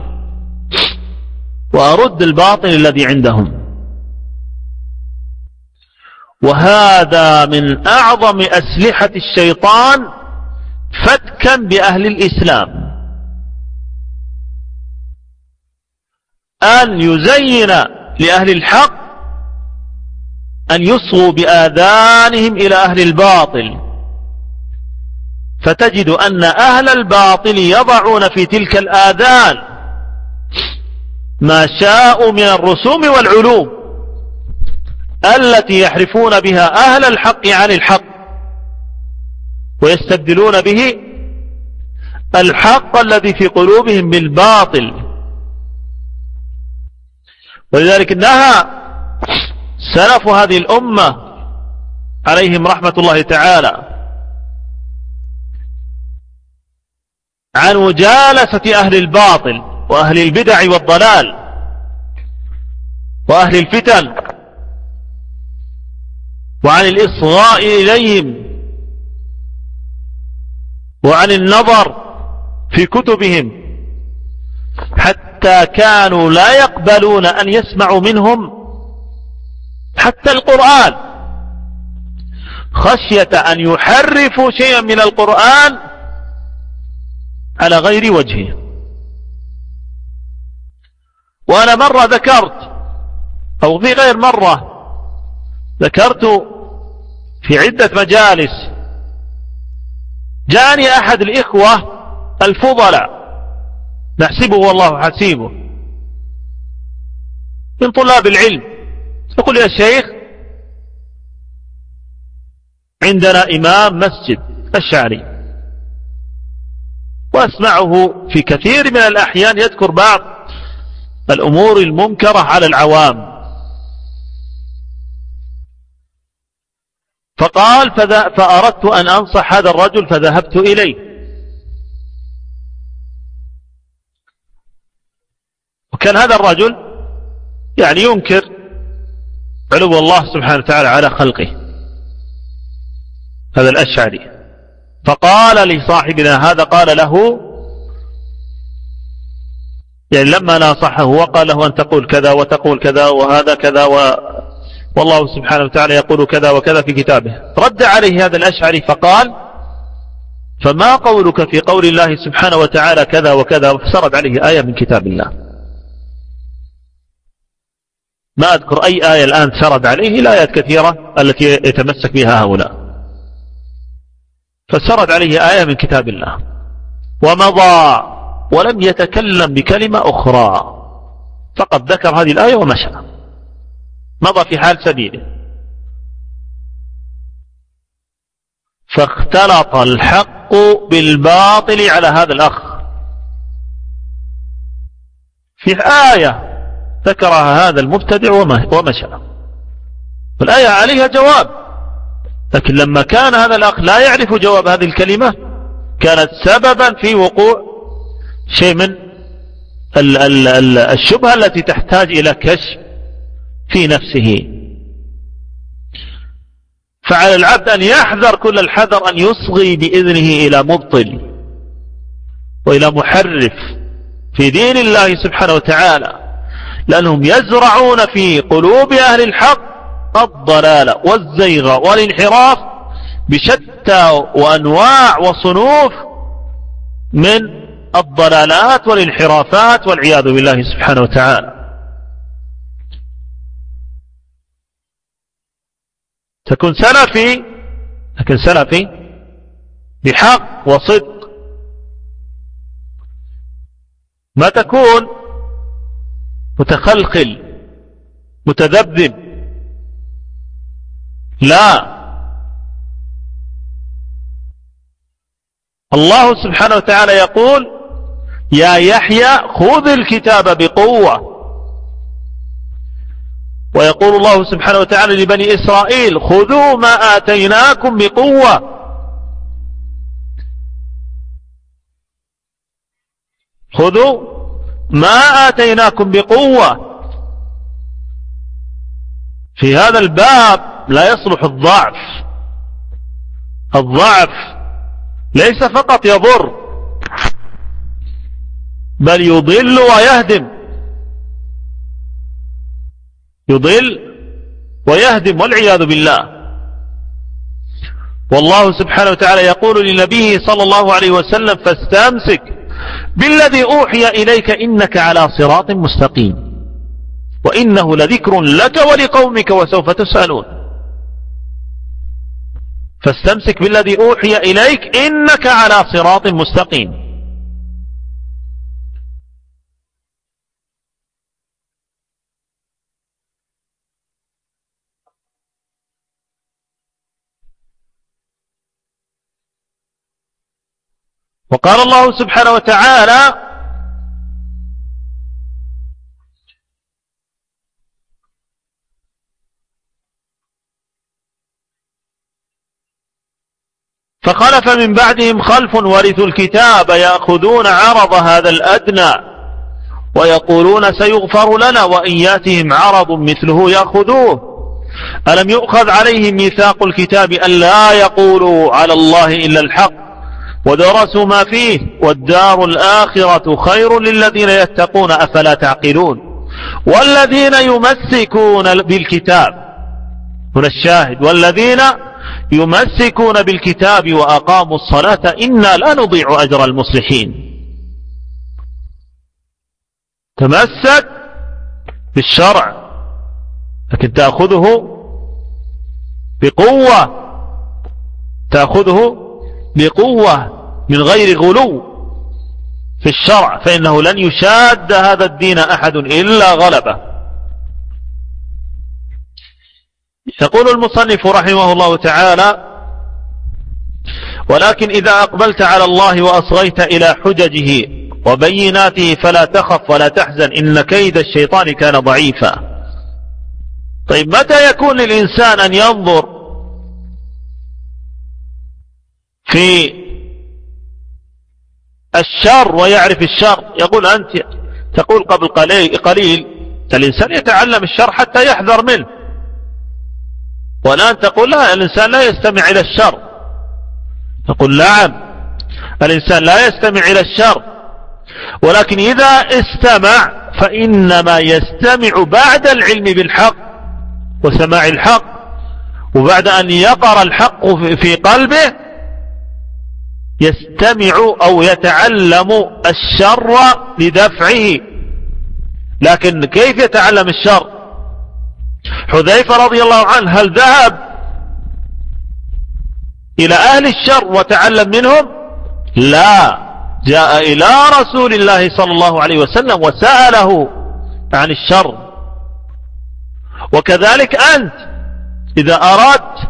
وأرد الباطل الذي عندهم. وهذا من أعظم أسلحة الشيطان فتكا بأهل الإسلام، أن يزين لأهل الحق أن يصغوا بآذانهم إلى أهل الباطل، فتجد أن أهل الباطل يضعون في تلك الآذان ما شاءوا من الرسوم والعلوم التي يحرفون بها أهل الحق عن الحق، ويستبدلون به الحق الذي في قلوبهم بالباطل. ولذلك نهى سلف هذه الأمة عليهم رحمة الله تعالى عن مجالسة أهل الباطل وأهل البدع والضلال وأهل الفتن، وعن الإصغاء إليهم، وعن النظر في كتبهم، حتى كانوا لا يقبلون أن يسمعوا منهم حتى القرآن، خشية أن يحرفوا شيئا من القرآن على غير وجهه. وأنا مرة ذكرت، أو في غير مرة ذكرت في عدة مجالس، جاءني أحد الإخوة الفضلاء نحسبه والله حسيبه من طلاب العلم، يقول: يا شيخ، عندنا إمام مسجد أشعري، وأسمعه في كثير من الأحيان يذكر بعض الأمور المنكرة على العوام. فقال: فأردت أن أنصح هذا الرجل فذهبت إليه، وكان هذا الرجل يعني ينكر علو الله سبحانه وتعالى على خلقه، هذا الأشعري. فقال لصاحبنا هذا، قال له: يعني لما ناصحه وقال له أن تقول كذا وتقول كذا وهذا كذا والله سبحانه وتعالى يقول كذا وكذا في كتابه، رد عليه هذا الأشعري فقال: فما قولك في قول الله سبحانه وتعالى كذا وكذا؟ وسرد عليه آية من كتاب الله. ما أذكر أي آية الآن سرد عليه، الآيات كثيرة التي يتمسك بها هؤلاء، فسرد عليه آية من كتاب الله ومضى ولم يتكلم بكلمة أخرى، فقد ذكر هذه الآية ومشى، مضى في حال سبيله. فاختلط الحق بالباطل على هذا الأخ في آية ذكرها هذا المبتدع ومشى، والآية عليها جواب، لكن لما كان هذا الأخ لا يعرف جواب هذه الكلمة كانت سببا في وقوع شيء من الشبهة التي تحتاج إلى كشف في نفسه. فعلى العبد أن يحذر كل الحذر أن يصغي بإذنه إلى مبطل وإلى محرف في دين الله سبحانه وتعالى، لأنهم يزرعون في قلوب أهل الحق الضلال والزيغ والانحراف بشتى وأنواع وصنوف من الضلالات والانحرافات والعياذ بالله سبحانه وتعالى. تكون سلفي، لكن سلفي بحق وصدق، ما تكون متخلخل متذبذب، لا. الله سبحانه وتعالى يقول: يا يحيى خذ الكتاب بقوة. ويقول الله سبحانه وتعالى لبني إسرائيل: خذوا ما آتيناكم بقوة. خذوا ما آتيناكم بقوة. في هذا الباب لا يصلح الضعف. الضعف ليس فقط يضر بل يضل ويهدم، يضل ويهدم والعياذ بالله. والله سبحانه وتعالى يقول لنبيه صلى الله عليه وسلم: فاستمسك بالذي أوحي إليك إنك على صراط مستقيم وإنه لذكر لك ولقومك وسوف تسألون. فاستمسك بالذي أوحي إليك إنك على صراط مستقيم. وقال الله سبحانه وتعالى: فخلف من بعدهم خلف ورثوا الكتاب يأخذون عرض هذا الأدنى ويقولون سيغفر لنا وإن ياتهم عرض مثله يأخذوه ألم يؤخذ عليهم ميثاق الكتاب أن لا يقولوا على الله إلا الحق ودرسوا ما فيه والدار الآخرة خير للذين يتقون أفلا تعقلون. والذين يمسكون بالكتاب، هنا الشاهد، والذين يمسكون بالكتاب وأقاموا الصلاة إنا لا نضيع أجر المصلحين. تمسك بالشرع لكن تأخذه بقوة، تأخذه بقوة من غير غلو في الشرع، فإنه لن يشاد هذا الدين أحد إلا غلبه. يقول المصنف رحمه الله تعالى: ولكن إذا أقبلت على الله وأصغيت إلى حججه وبيناته فلا تخف ولا تحزن إن كيد الشيطان كان ضعيفا. طيب متى يكون للإنسان أن ينظر في الشر ويعرف الشر؟ يقول أنت تقول قبل قليل الإنسان يتعلم الشر حتى يحذر منه، والآن تقول لا، الإنسان لا يستمع إلى الشر. نقول نعم، الإنسان لا يستمع إلى الشر، ولكن إذا استمع فإنما يستمع بعد العلم بالحق وسماع الحق، وبعد أن يقر الحق في قلبه يستمع أو يتعلم الشر لدفعه. لكن كيف يتعلم الشر؟ حذيفة رضي الله عنه هل ذهب إلى أهل الشر وتعلم منهم؟ لا، جاء إلى رسول الله صلى الله عليه وسلم وسأله عن الشر. وكذلك أنت إذا أردت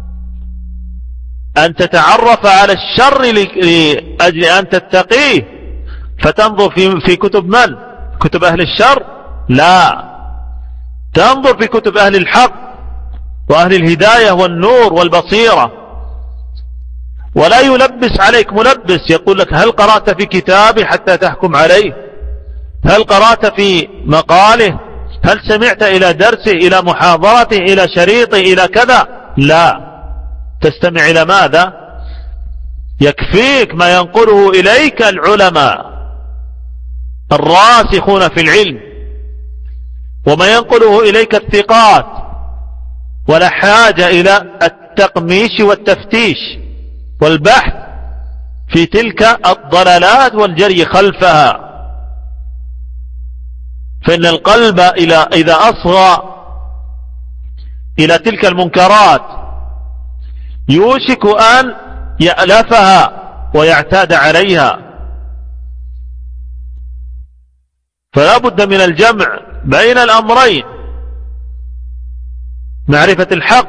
أن تتعرف على الشر لأجل أن تتقيه فتنظر في كتب من؟ كتب أهل الشر؟ لا، تنظر في كتب أهل الحق وأهل الهداية والنور والبصيرة. ولا يلبس عليك ملبس يقول لك هل قرأت في كتابه حتى تحكم عليه؟ هل قرأت في مقاله؟ هل سمعت إلى درسه، إلى محاضرته، إلى شريطه، إلى كذا؟ لا، تستمع إلى ماذا؟ يكفيك ما ينقله إليك العلماء الراسخون في العلم، وما ينقله إليك الثقات، ولا حاجة إلى التقميش والتفتيش والبحث في تلك الضلالات والجري خلفها. فإن القلب إذا أصغى إلى تلك المنكرات يوشك أن يألفها ويعتاد عليها. فلا بد من الجمع بين الأمرين، معرفة الحق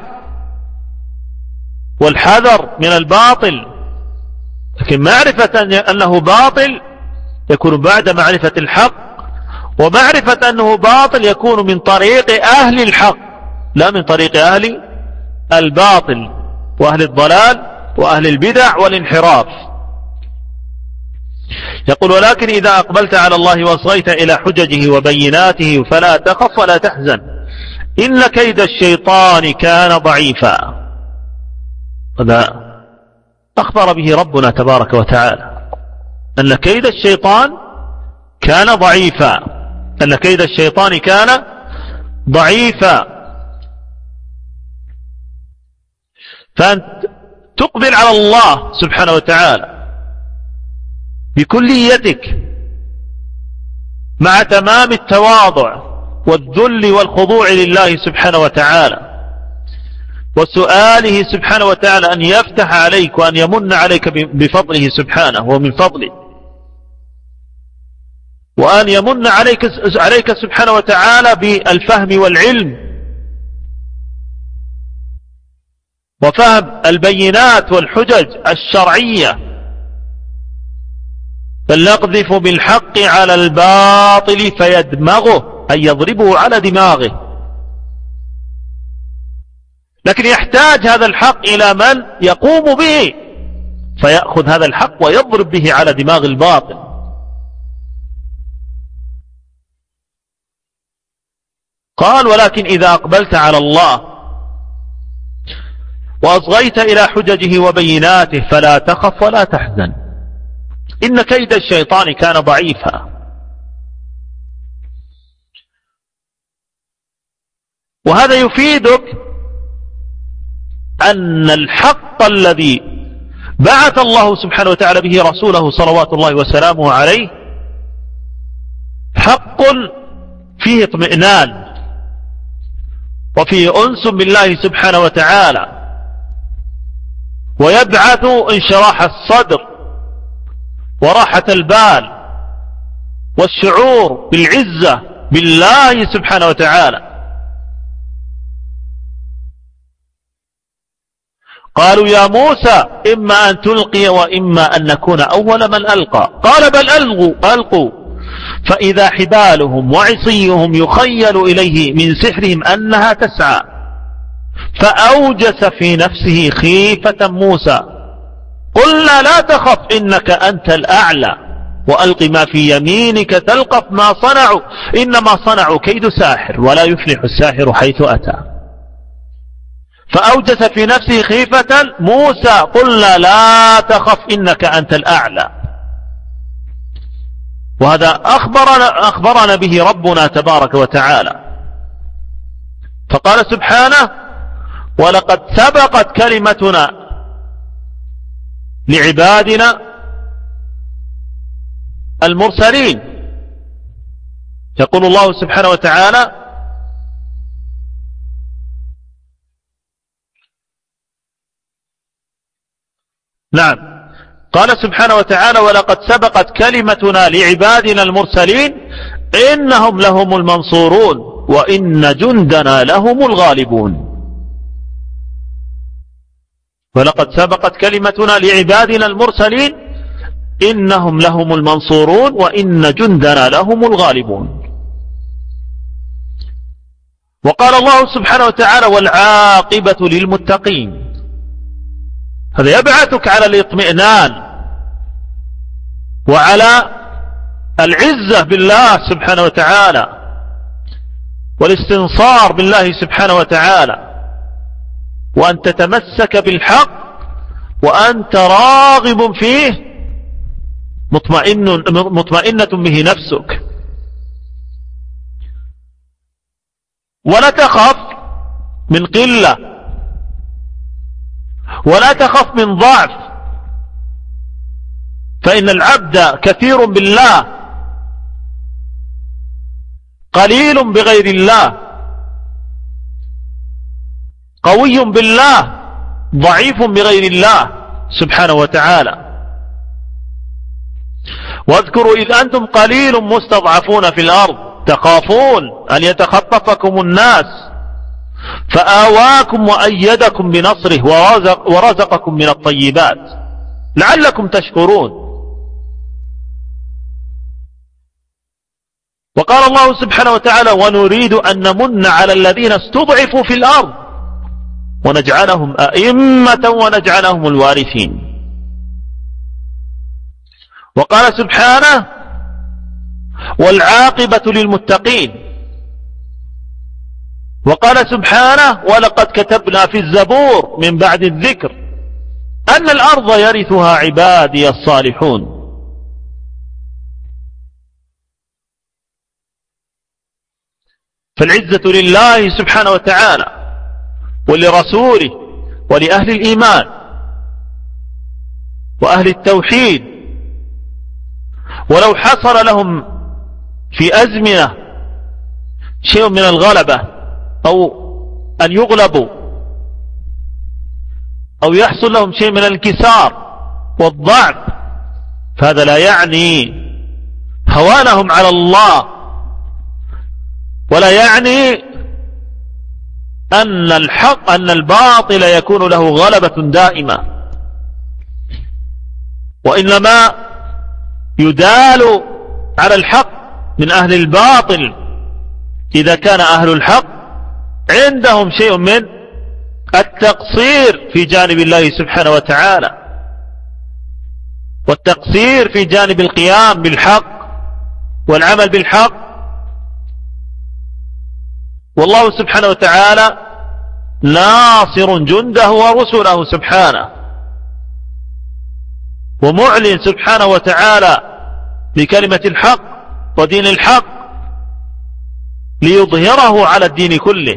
والحذر من الباطل. لكن معرفة أنه باطل يكون بعد معرفة الحق، ومعرفة أنه باطل يكون من طريق أهل الحق لا من طريق أهل الباطل وأهل الضلال وأهل البدع والانحراف. يقول ولكن إذا أقبلت على الله وأصغيت إلى حججه وبيناته فلا تخف ولا تحزن إن كيد الشيطان كان ضعيفا. هذا أخبر به ربنا تبارك وتعالى أن كيد الشيطان كان ضعيفا، أن كيد الشيطان كان ضعيفا. فأنت تقبل على الله سبحانه وتعالى بكليتك مع تمام التواضع والذل والخضوع لله سبحانه وتعالى، وسؤاله سبحانه وتعالى أن يفتح عليك وأن يمن عليك بفضله سبحانه ومن فضله، وأن يمن عليك سبحانه وتعالى بالفهم والعلم وفهم البينات والحجج الشرعية. بل نقذف بالحق على الباطل فيدمغه أي يضربه على دماغه. لكن يحتاج هذا الحق إلى من يقوم به فيأخذ هذا الحق ويضرب به على دماغ الباطل. قال ولكن إذا أقبلت على الله وأصغيت إلى حججه وبيناته فلا تخف ولا تحزن إن كيد الشيطان كان ضعيفا. وهذا يفيدك أن الحق الذي بعث الله سبحانه وتعالى به رسوله صلوات الله وسلامه عليه حق فيه اطمئنان وفيه أنس بالله سبحانه وتعالى، ويبعث انشراح الصدر وراحة البال والشعور بالعزة بالله سبحانه وتعالى. قالوا يا موسى إما أن تلقي وإما أن نكون أول من ألقى. قال بل ألقوا فإذا حبالهم وعصيهم يخيل إليه من سحرهم أنها تسعى فأوجس في نفسه خيفة موسى قلنا لا تخف إنك أنت الأعلى وألق ما في يمينك تلقف ما صنعوا إنما صنعوا كيد ساحر ولا يفلح الساحر حيث أتى. فأوجس في نفسه خيفة موسى قلنا لا تخف إنك أنت الأعلى. وهذا أخبرنا به ربنا تبارك وتعالى، فقال سبحانه: ولقد سبقت كلمتنا لعبادنا المرسلين. يقول الله سبحانه وتعالى: نعم، قال سبحانه وتعالى: ولقد سبقت كلمتنا لعبادنا المرسلين إنهم لهم المنصورون وإن جندنا لهم الغالبون. ولقد سبقت كلمتنا لعبادنا المرسلين إنهم لهم المنصورون وإن جندنا لهم الغالبون. وقال الله سبحانه وتعالى: والعاقبة للمتقين. هذا يبعثك على الاطمئنان وعلى العزة بالله سبحانه وتعالى والاستنصار بالله سبحانه وتعالى، وأن تتمسك بالحق وأنت راغب فيه مطمئنة به نفسك، ولا تخف من قلة ولا تخف من ضعف، فإن العبد كثير بالله قليل بغير الله، قوي بالله ضعيف بغير الله سبحانه وتعالى. واذكروا إذ أنتم قليل مستضعفون في الأرض تخافون أن يتخطفكم الناس فآواكم وأيدكم بنصره ورزقكم من الطيبات لعلكم تشكرون. وقال الله سبحانه وتعالى: ونريد أن نمن على الذين استضعفوا في الأرض ونجعلهم أئمة ونجعلهم الوارثين. وقال سبحانه: والعاقبة للمتقين. وقال سبحانه: ولقد كتبنا في الزبور من بعد الذكر أن الأرض يرثها عبادي الصالحون. فالعزة لله سبحانه وتعالى ولرسوله ولأهل الإيمان وأهل التوحيد. ولو حصل لهم في أزمنة شيء من الغلبة أو أن يغلبوا أو يحصل لهم شيء من الانكسار والضعف، فهذا لا يعني هوانهم على الله، ولا يعني أن الباطل يكون له غلبة دائمة، وإنما يدال على الحق من أهل الباطل إذا كان أهل الحق عندهم شيء من التقصير في جانب الله سبحانه وتعالى، والتقصير في جانب القيام بالحق والعمل بالحق. والله سبحانه وتعالى ناصر جنده ورسله سبحانه، ومعلن سبحانه وتعالى بكلمة الحق ودين الحق ليظهره على الدين كله.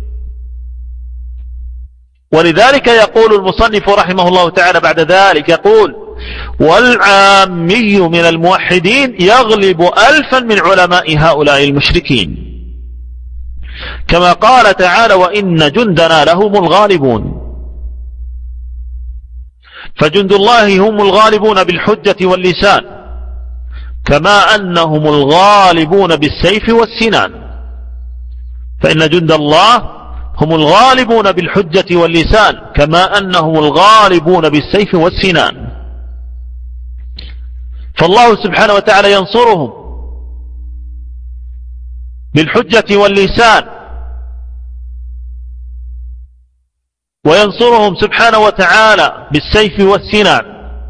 ولذلك يقول المصنف رحمه الله تعالى بعد ذلك، يقول: والعامي من الموحدين يغلب ألفا من علماء هؤلاء المشركين، كما قال تعالى: وإن جندنا لهم الغالبون. فجند الله هم الغالبون بالحجة واللسان، كما أنهم الغالبون بالسيف والسنان. فإن جند الله هم الغالبون بالحجة واللسان، كما أنهم الغالبون بالسيف والسنان. فالله سبحانه وتعالى ينصرهم بالحجة واللسان، وينصرهم سبحانه وتعالى بالسيف والسنان،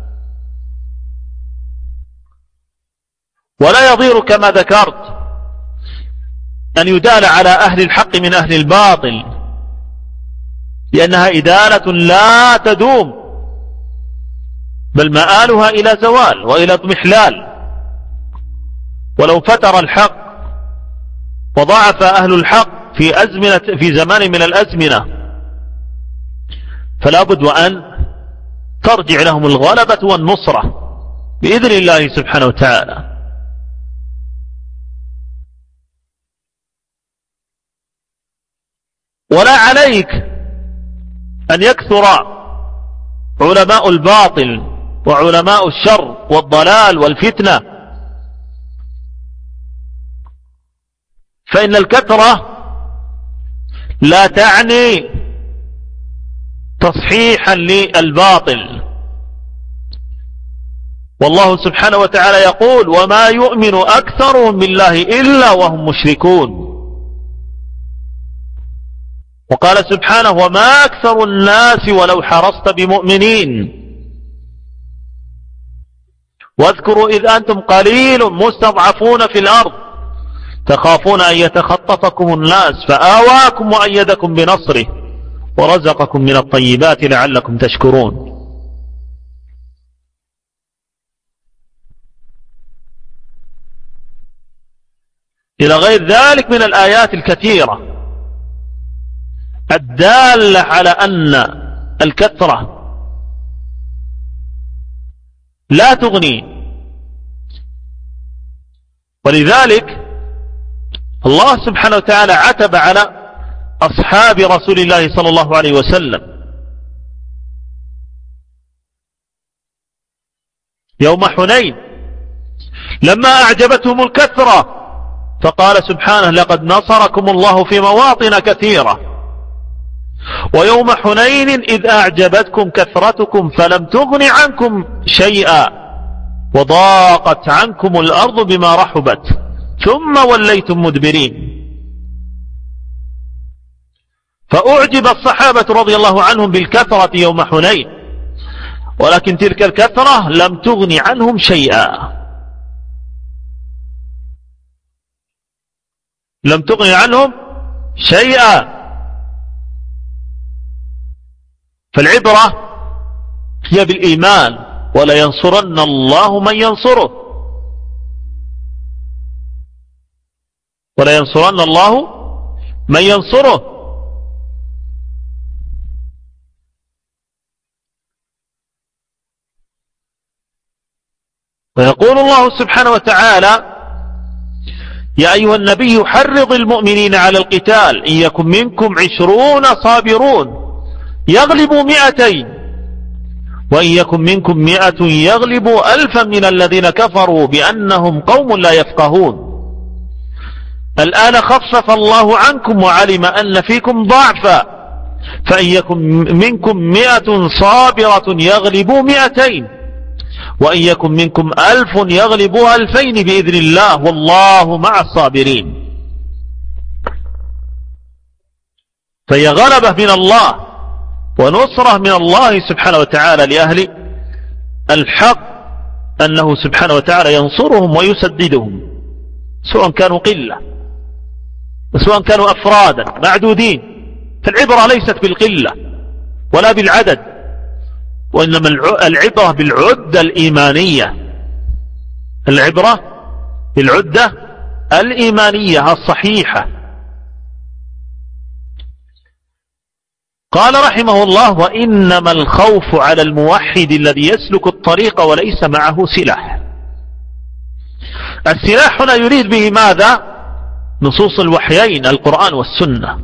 ولا يضير كما ذكرت أن يدال على أهل الحق من أهل الباطل، لأنها إدالة لا تدوم، بل مآلها إلى زوال وإلى اضمحلال. ولو فتر الحق وضعف أهل الحق في زمان من الأزمنة فلا بد وأن ترجع لهم الغلبة والنصرة بإذن الله سبحانه وتعالى. ولا عليك أن يكثر علماء الباطل وعلماء الشر والضلال والفتنة، فإن الكثرة لا تعني تصحيحا للباطل. والله سبحانه وتعالى يقول: وما يؤمن أكثرهم بالله إلا وهم مشركون. وقال سبحانه: وما أكثر الناس ولو حرصت بمؤمنين. واذكروا إذ أنتم قليل مستضعفون في الأرض تخافون أن يتخطفكم الناس فآواكم وأيدكم بنصره ورزقكم من الطيبات لعلكم تشكرون. إلى غير ذلك من الآيات الكثيرة الدالة على أن الكثرة لا تغني. ولذلك الله سبحانه وتعالى عتب على أصحاب رسول الله صلى الله عليه وسلم يوم حنين لما أعجبتهم الكثرة، فقال سبحانه: لقد نصركم الله في مواطن كثيرة ويوم حنين إذ أعجبتكم كثرتكم فلم تغن عنكم شيئا وضاقت عنكم الأرض بما رحبت ثم وليتم مدبرين. فأعجب الصحابة رضي الله عنهم بالكثرة يوم حنين، ولكن تلك الكثرة لم تغن عنهم شيئا، لم تغن عنهم شيئا. فالعبرة هي بالإيمان: ولا ينصرن الله من ينصره، ولا ينصرن الله من ينصره. ويقول الله سبحانه وتعالى: يا أيها النبي حرض المؤمنين على القتال إن يكن منكم 20 صابرون يغلبوا 200 وإن يكن منكم 100 يغلبوا 1000 من الذين كفروا بأنهم قوم لا يفقهون. الآن خفف الله عنكم وعلم أن فيكم ضعفا فإن يكن منكم 100 صابرة يغلبوا 200 وإن يكن منكم 1000 يغلبوا 2000 بإذن الله والله مع الصابرين. فهي غلبة من الله ونصرة من الله سبحانه وتعالى لأهل الحق، أنه سبحانه وتعالى ينصرهم ويسددهم سواء كانوا قلة وسواء كانوا أفرادا معدودين. فالعبرة ليست بالقلة ولا بالعدد، وإنما العبرة بالعدة الإيمانية، العبرة بالعدة الإيمانية الصحيحة. قال رحمه الله: وإنما الخوف على الموحد الذي يسلك الطريق وليس معه سلاح. السلاح هنا يريد به ماذا؟ نصوص الوحيين القرآن والسنة.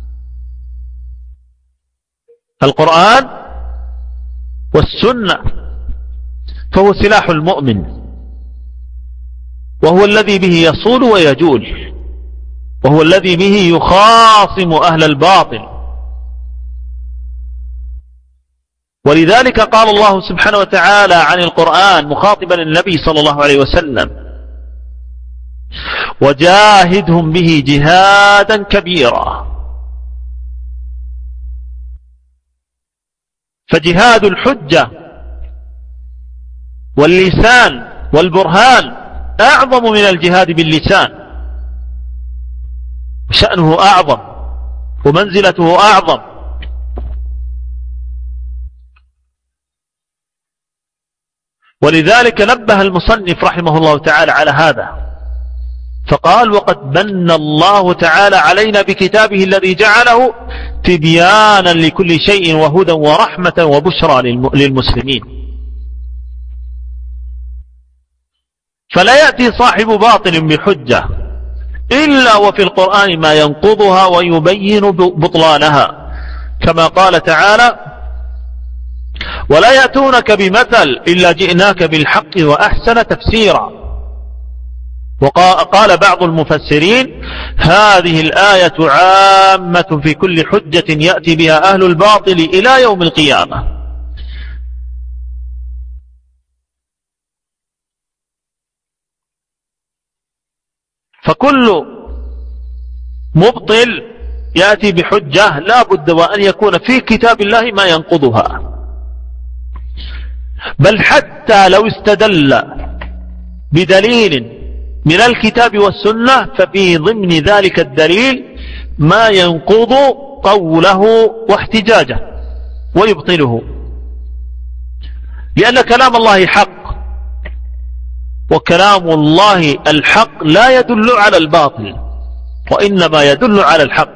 القرآن والسنة فهو سلاح المؤمن، وهو الذي به يصول ويجول، وهو الذي به يخاصم أهل الباطل. ولذلك قال الله سبحانه وتعالى عن القرآن مخاطبا النبي صلى الله عليه وسلم: وجاهدهم به جهادا كبيرا. فجهاد الحجة واللسان والبرهان أعظم من الجهاد باللسان، شأنه أعظم ومنزلته أعظم. ولذلك نبه المصنف رحمه الله تعالى على هذا، فقال وقد من الله تعالى علينا بكتابه الذي جعله تبيانا لكل شيء وهدى ورحمة وبشرى للمسلمين. فلا يأتي صاحب باطل بحجة إلا وفي القرآن ما ينقضها ويبين بطلانها، كما قال تعالى ولا يأتونك بمثل إلا جئناك بالحق وأحسن تفسيرا. وقال بعض المفسرين هذه الآية عامة في كل حجة يأتي بها أهل الباطل إلى يوم القيامة. فكل مبطل يأتي بحجة لا بد وأن يكون في كتاب الله ما ينقضها، بل حتى لو استدل بدليل من الكتاب والسنة ففي ضمن ذلك الدليل ما ينقض قوله واحتجاجه ويبطله، لأن كلام الله حق، وكلام الله الحق لا يدل على الباطل وإنما يدل على الحق،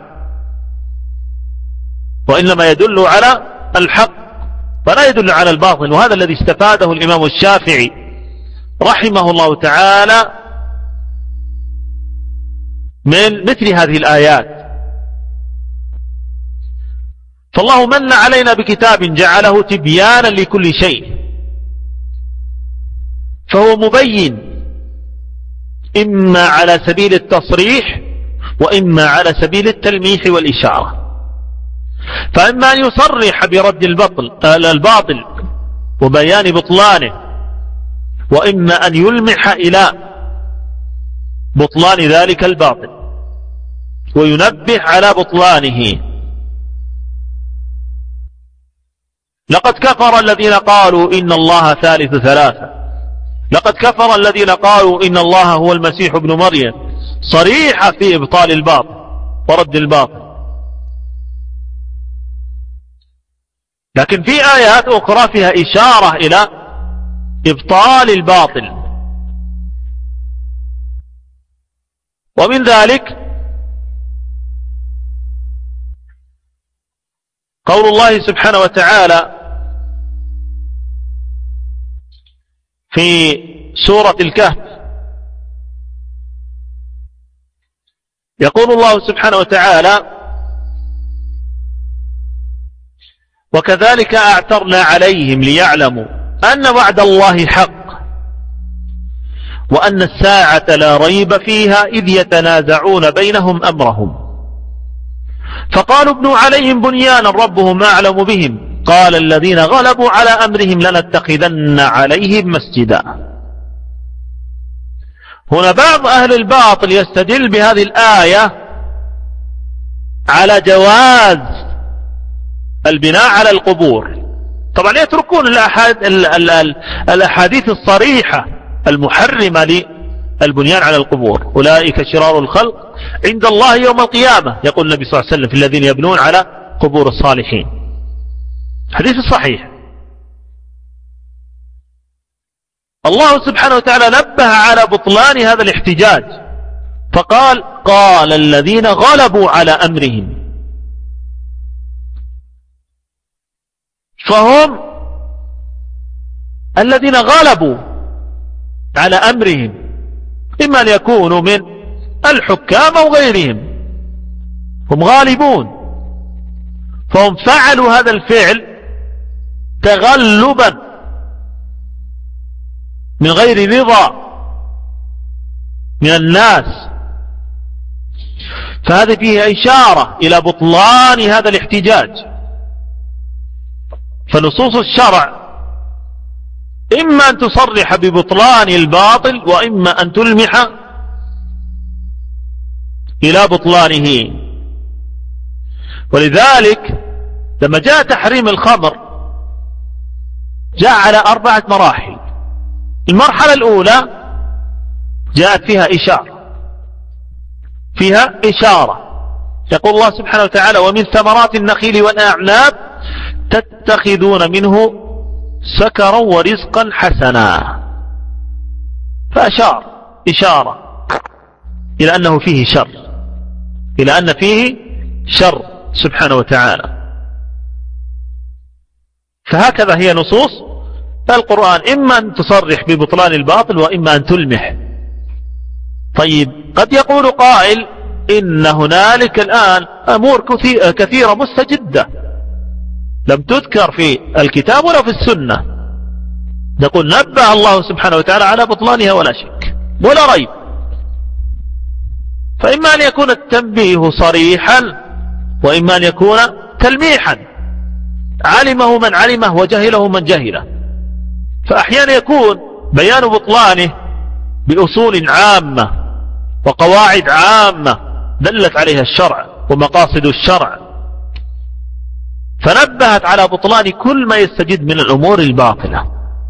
وإنما يدل على الحق فلا يدل على الباطل. وهذا الذي استفاده الإمام الشافعي رحمه الله تعالى من مثل هذه الآيات. فالله من علينا بكتاب جعله تبيانا لكل شيء، فهو مبين إما على سبيل التصريح وإما على سبيل التلميح والإشارة. فإما أن يصرح برد الباطل وبيان بطلانه، وإما أن يلمح إلى بطلان ذلك الباطل وينبه على بطلانه. لقد كفر الذين قالوا إن الله ثالث ثلاثة، لقد كفر الذين قالوا إن الله هو المسيح ابن مريم، صريحة في إبطال الباطل ورد الباطل. لكن في آيات أخرى فيها إشارة إلى إبطال الباطل. ومن ذلك قول الله سبحانه وتعالى في سورة الكهف، يقول الله سبحانه وتعالى وكذلك أعثرنا عليهم ليعلموا أن وعد الله حق وأن الساعة لا ريب فيها إذ يتنازعون بينهم أمرهم فقالوا ابنوا عليهم بنيانا ربهم أعلم بهم قال الذين غلبوا على أمرهم لنتخذن عليهم مسجدا. هنا بعض أهل الباطل يستدل بهذه الآية على جواز البناء على القبور. طبعا يتركون الأحاديث الصريحة المحرمة للبنيان على القبور. أولئك شرار الخلق عند الله يوم القيامة، يقول النبي صلى الله عليه وسلم في الذين يبنون على قبور الصالحين، حديث صحيح. الله سبحانه وتعالى نبه على بطلان هذا الاحتجاج فقال قال الذين غلبوا على أمرهم، فهم الذين غلبوا على أمرهم، إما أن يكونوا من الحكام أو غيرهم، هم غالبون، فهم فعلوا هذا الفعل تغلبا من غير رضا من الناس. فهذا فيه إشارة إلى بطلان هذا الاحتجاج. فنصوص الشرع إما أن تصرح ببطلان الباطل وإما أن تلمح إلى بطلانه. ولذلك لما جاء تحريم الخمر جاء على 4 مراحل. المرحلة الأولى جاءت فيها إشارة يقول الله سبحانه وتعالى ومن ثمرات النخيل والأعناب تتخذون منه سكرا ورزقا حسنا، فأشار إشارة. إلى أنه فيه شر، إلى أن فيه شر سبحانه وتعالى. فهكذا هي نصوص القرآن، إما أن تصرح ببطلان الباطل وإما أن تلمح. طيب قد يقول قائل إن هنالك الآن أمور كثيرة مستجدة لم تذكر في الكتاب ولا في السنة، نقول نبه الله سبحانه وتعالى على بطلانها ولا شك ولا ريب. فإما أن يكون التنبيه صريحا وإما أن يكون تلميحا، علمه من علمه وجهله من جهله. فأحيانا يكون بيان بطلانه بأصول عامة وقواعد عامة دلت عليها الشرع ومقاصد الشرع، فنبهت على بطلان كل ما يستجد من الأمور الباطلة.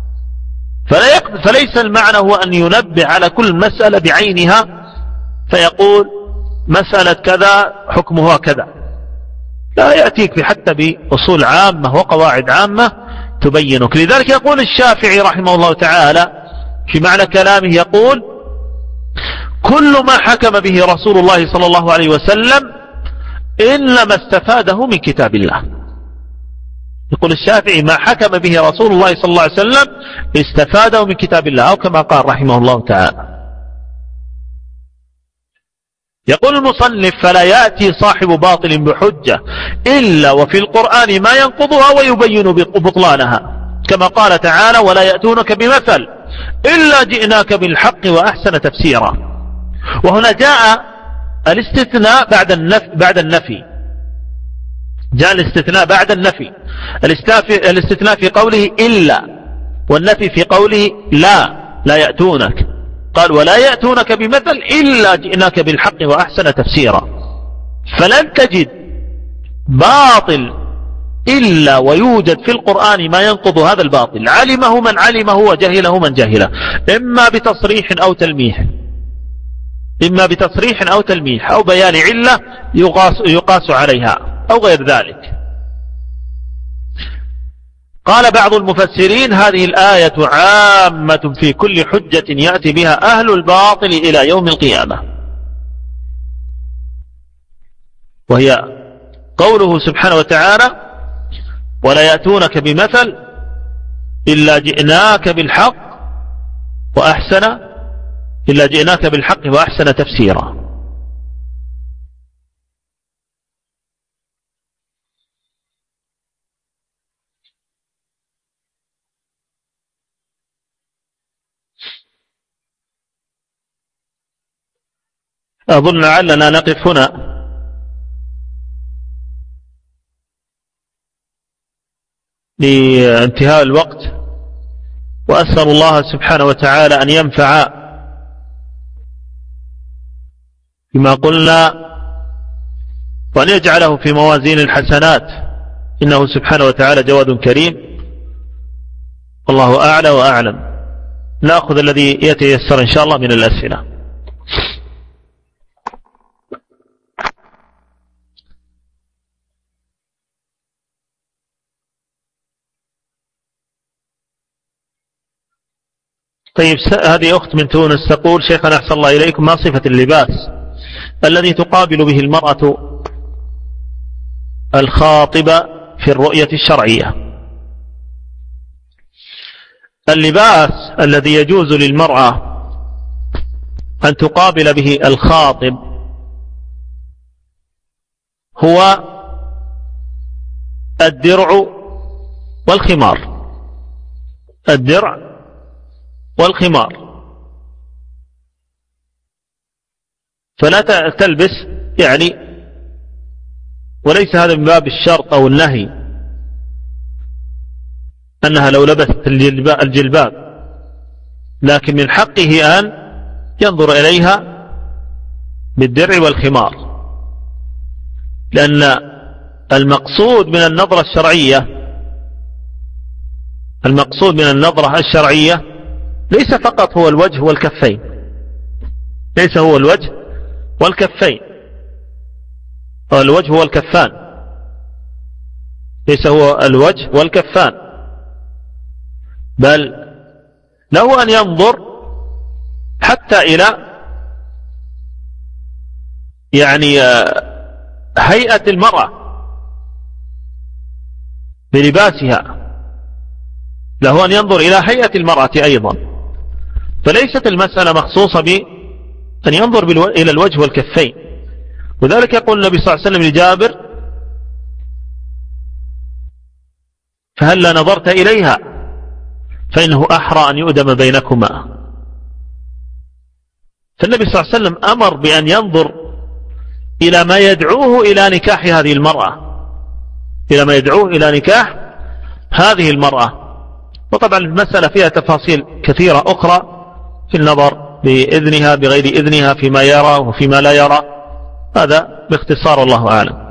فليس المعنى هو أن ينبه على كل مسألة بعينها فيقول مسألة كذا حكمها كذا، لا، يأتيك حتى بأصول عامة وقواعد عامة تبينك. لذلك يقول الشافعي رحمه الله تعالى في معنى كلامه، يقول كل ما حكم به رسول الله صلى الله عليه وسلم إنما استفاده من كتاب الله. يقول الشافعي ما حكم به رسول الله صلى الله عليه وسلم استفاده من كتاب الله، أو كما قال رحمه الله تعالى. يقول المصنف فلا يأتي صاحب باطل بحجة إلا وفي القرآن ما ينقضها ويبين بطلانها، كما قال تعالى ولا يأتونك بمثل إلا جئناك بالحق وأحسن تفسيرا. وهنا جاء الاستثناء بعد النفي، جاء الاستثناء بعد النفي. الاستثناء في قوله إلا، والنفي في قوله لا يأتونك. قال ولا يأتونك بمثل إلا جئناك بالحق وأحسن تفسيرا. فلن تجد باطل إلا ويوجد في القرآن ما ينقض هذا الباطل، علمه من علمه وجهله من جهله، إما بتصريح أو تلميح، إما بتصريح أو تلميح أو بيان علة يقاس عليها أو غير ذلك. قال بعض المفسرين هذه الآية عامة في كل حجة يأتي بها أهل الباطل إلى يوم القيامة، وهي قوله سبحانه وتعالى ولا يأتونك بمثل إلا جئناك بالحق وأحسن تفسيرا. أظن لعلنا نقف هنا لانتهاء الوقت، وأسأل الله سبحانه وتعالى أن ينفع بما قلنا وأن يجعله في موازين الحسنات، إنه سبحانه وتعالى جواد كريم. والله أعلى وأعلم. نأخذ الذي يتيسر إن شاء الله من الأسئلة. طيب هذه أخت من تونس تقول شيخنا أحسن الله إليكم ما صفة اللباس الذي تقابل به المرأة الخاطبة في الرؤية الشرعية؟ اللباس الذي يجوز للمرأة أن تقابل به الخاطب هو الدرع والخمار، الدرع والخمار، فلا تلبس يعني، وليس هذا من باب الشرط أو النهي أنها لو لبست الجلباب، لكن من حقه أن ينظر إليها بالدرع والخمار، لأن المقصود من النظرة الشرعية، المقصود من النظرة الشرعية ليس فقط هو الوجه والكفين، ليس هو الوجه والكفين، هو الوجه والكفان، ليس هو الوجه والكفان، بل له أن ينظر حتى إلى يعني هيئة المرأة بلباسها، له أن ينظر إلى هيئة المرأة أيضا، فليست المسألة مخصوصة بأن ينظر إلى الوجه والكفين. وذلك يقول النبي صلى الله عليه وسلم لجابر: فهلا نظرت إليها فإنه أحرى أن يؤدم بينكما. فالنبي صلى الله عليه وسلم أمر بأن ينظر إلى ما يدعوه إلى نكاح هذه المرأة، إلى ما يدعوه إلى نكاح هذه المرأة. وطبعا المسألة فيها تفاصيل كثيرة أخرى في النظر بإذنها بغير إذنها، فيما يرى وفيما لا يرى، هذا باختصار الله أعلم.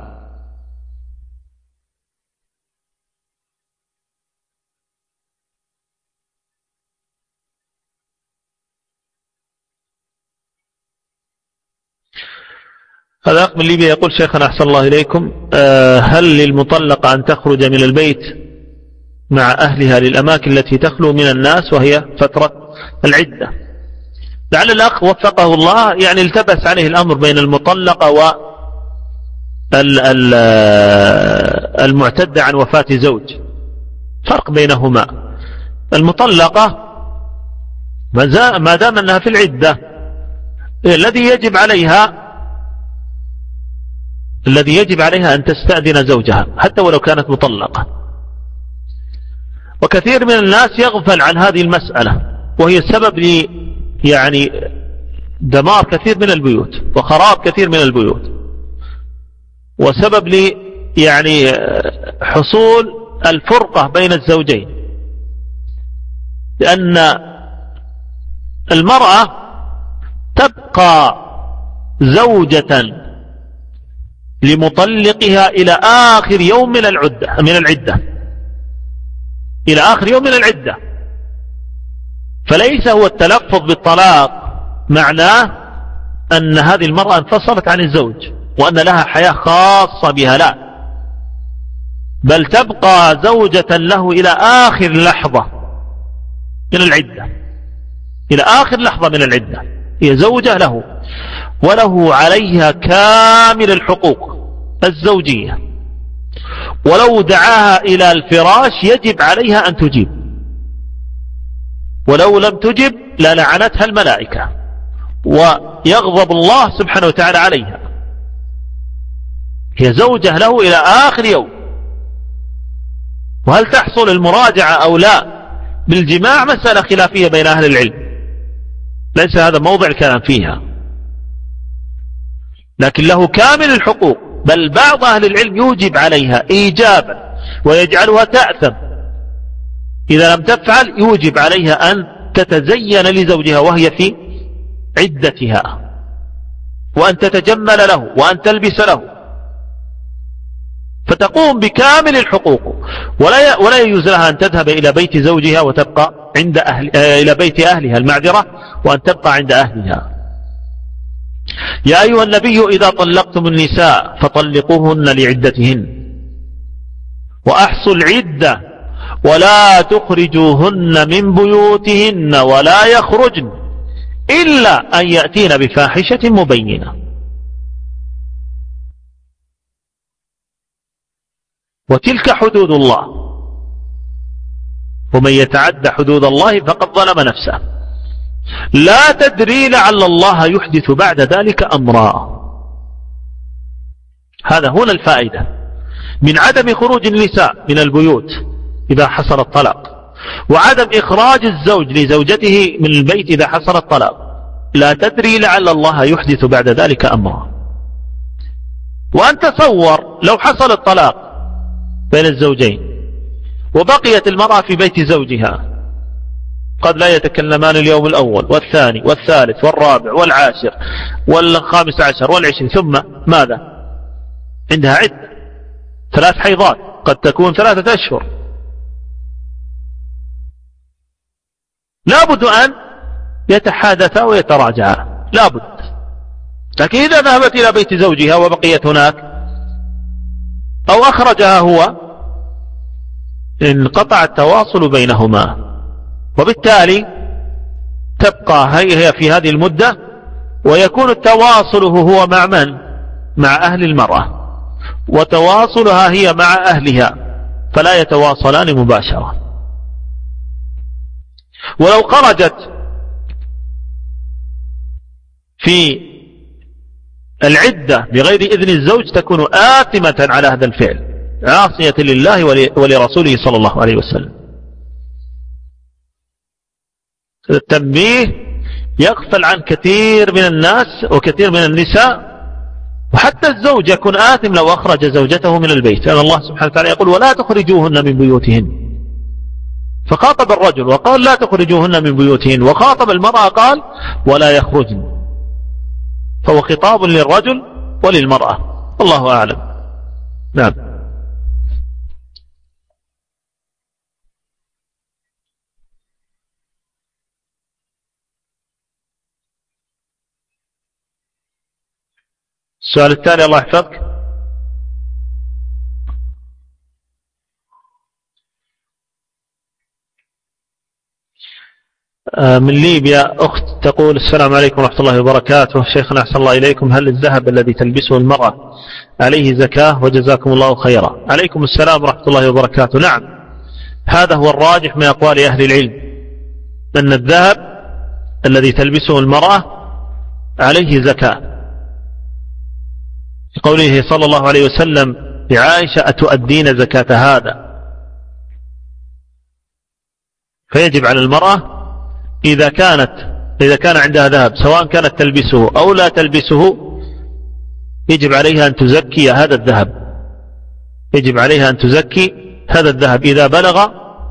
هذا أخ من ليبيا يقول: شيخنا أحسن الله إليكم، هل للمطلقة أن تخرج من البيت مع أهلها للأماكن التي تخلو من الناس وهي فترة العدة؟ لعل الأخ وفقه الله يعني التبس عليه الأمر بين المطلقة والمعتدة عن وفاة زوج، فرق بينهما. المطلقة ما دام أنها في العدة الذي يجب عليها أن تستأذن زوجها حتى ولو كانت مطلقة. وكثير من الناس يغفل عن هذه المسألة، وهي السبب يعني دمار كثير من البيوت وخراب كثير من البيوت، وسبب يعني حصول الفرقة بين الزوجين، لأن المرأة تبقى زوجة لمطلقها إلى آخر يوم من العدة، إلى آخر يوم من العدة. فليس هو التلفظ بالطلاق معناه أن هذه المرأة انفصلت عن الزوج وأن لها حياة خاصة بها، لا، بل تبقى زوجة له إلى آخر لحظة من العدة، إلى آخر لحظة من العدة هي زوجة له، وله عليها كامل الحقوق الزوجية. ولو دعاها إلى الفراش يجب عليها أن تجيب، ولو لم تجب للعنتها الملائكة ويغضب الله سبحانه وتعالى عليها. هي زوجة له إلى آخر يوم. وهل تحصل المراجعة أو لا بالجماع مسألة خلافية بين أهل العلم، ليس هذا موضع الكلام فيها، لكن له كامل الحقوق، بل بعض أهل العلم يوجب عليها إيجابا ويجعلها تأثم إذا لم تفعل، يوجب عليها أن تتزين لزوجها وهي في عدتها، وأن تتجمل له، وأن تلبس له، فتقوم بكامل الحقوق، ولا يجوز لها أن تذهب إلى بيت زوجها وتبقى عند إلى بيت أهلها، المعذرة، وأن تبقى عند أهلها. يا أيها النبي إذا طلقتم النساء فطلقوهن لعدتهن وأحصوا العدة ولا تخرجوهن من بيوتهن ولا يخرجن إلا أن يأتين بفاحشة مبينة. وتلك حدود الله، ومن يتعد حدود الله فقد ظلم نفسه، لا تدري لعل الله يحدث بعد ذلك أمرا. هذا هنا الفائدة من عدم خروج النساء من البيوت إذا حصل الطلاق، وعدم إخراج الزوج لزوجته من البيت إذا حصل الطلاق. لا تدري لعل الله يحدث بعد ذلك أمرا. وأن تصور لو حصل الطلاق بين الزوجين وبقيت المرأة في بيت زوجها، قد لا يتكلمان اليوم الأول والثاني والثالث والرابع والعاشر والخامس عشر والعشرين، ثم ماذا؟ عندها عدة 3 حيضات، قد تكون 3 أشهر. لابد أن يتحادثا ويتراجعا، لابد. لكن إذا ذهبت إلى بيت زوجها وبقيت هناك أو أخرجها هو، انقطع التواصل بينهما، وبالتالي تبقى هي في هذه المدة، ويكون التواصل هو مع من؟ مع أهل المرأة وتواصلها هي مع أهلها، فلا يتواصلان مباشرة. ولو خرجت في العدة بغير إذن الزوج تكون آثمة على هذا الفعل، عاصية لله ولرسوله صلى الله عليه وسلم. التنبيه يغفل عن كثير من الناس وكثير من النساء، وحتى الزوج يكون آثم لو أخرج زوجته من البيت، لأن الله سبحانه وتعالى يقول ولا تخرجوهن من بيوتهن، فخاطب الرجل وقال لا تخرجوهن من بيوتهن، وخاطب المرأة قال ولا يخرجن، فهو خطاب للرجل وللمرأة. الله أعلم. نعم. السؤال التالي الله يحفظك. من ليبيا أخت تقول السلام عليكم ورحمة الله وبركاته، شيخنا أحسن الله إليكم، هل الذهب الذي تلبسه المرأة عليه زكاة؟ وجزاكم الله خيرا. عليكم السلام ورحمة الله وبركاته. نعم، هذا هو الراجح من أقوال أهل العلم، أن الذهب الذي تلبسه المرأة عليه زكاة، قوله صلى الله عليه وسلم لعائشة أتؤدين زكاة هذا؟ فيجب على المرأة إذا كان عندها ذهب سواء كانت تلبسه أو لا تلبسه يجب عليها أن تزكي هذا الذهب، يجب عليها أن تزكي هذا الذهب إذا بلغ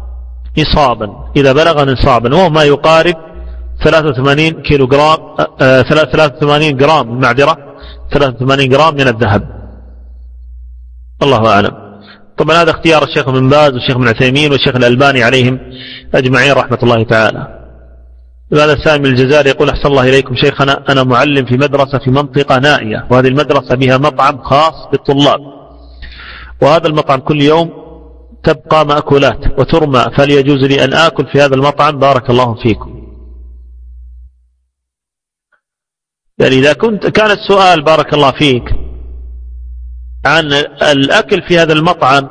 نصابا، وهو ما يقارب 83 كيلو جرام 83 جرام المعذرة 83 جرام من الذهب. الله أعلم. طبعا هذا اختيار الشيخ بن باز والشيخ بن عثيمين والشيخ الألباني عليهم أجمعين رحمة الله تعالى. هذا سامي الجزائري يقول أحسن الله إليكم شيخنا، أنا معلم في مدرسة في منطقة نائية، وهذه المدرسة بها مطعم خاص بالطلاب، وهذا المطعم كل يوم تبقى مأكولات وترمى، فهل يجوز لي أن آكل في هذا المطعم؟ بارك الله فيكم. يعني إذا كان السؤال بارك الله فيك عن الأكل في هذا المطعم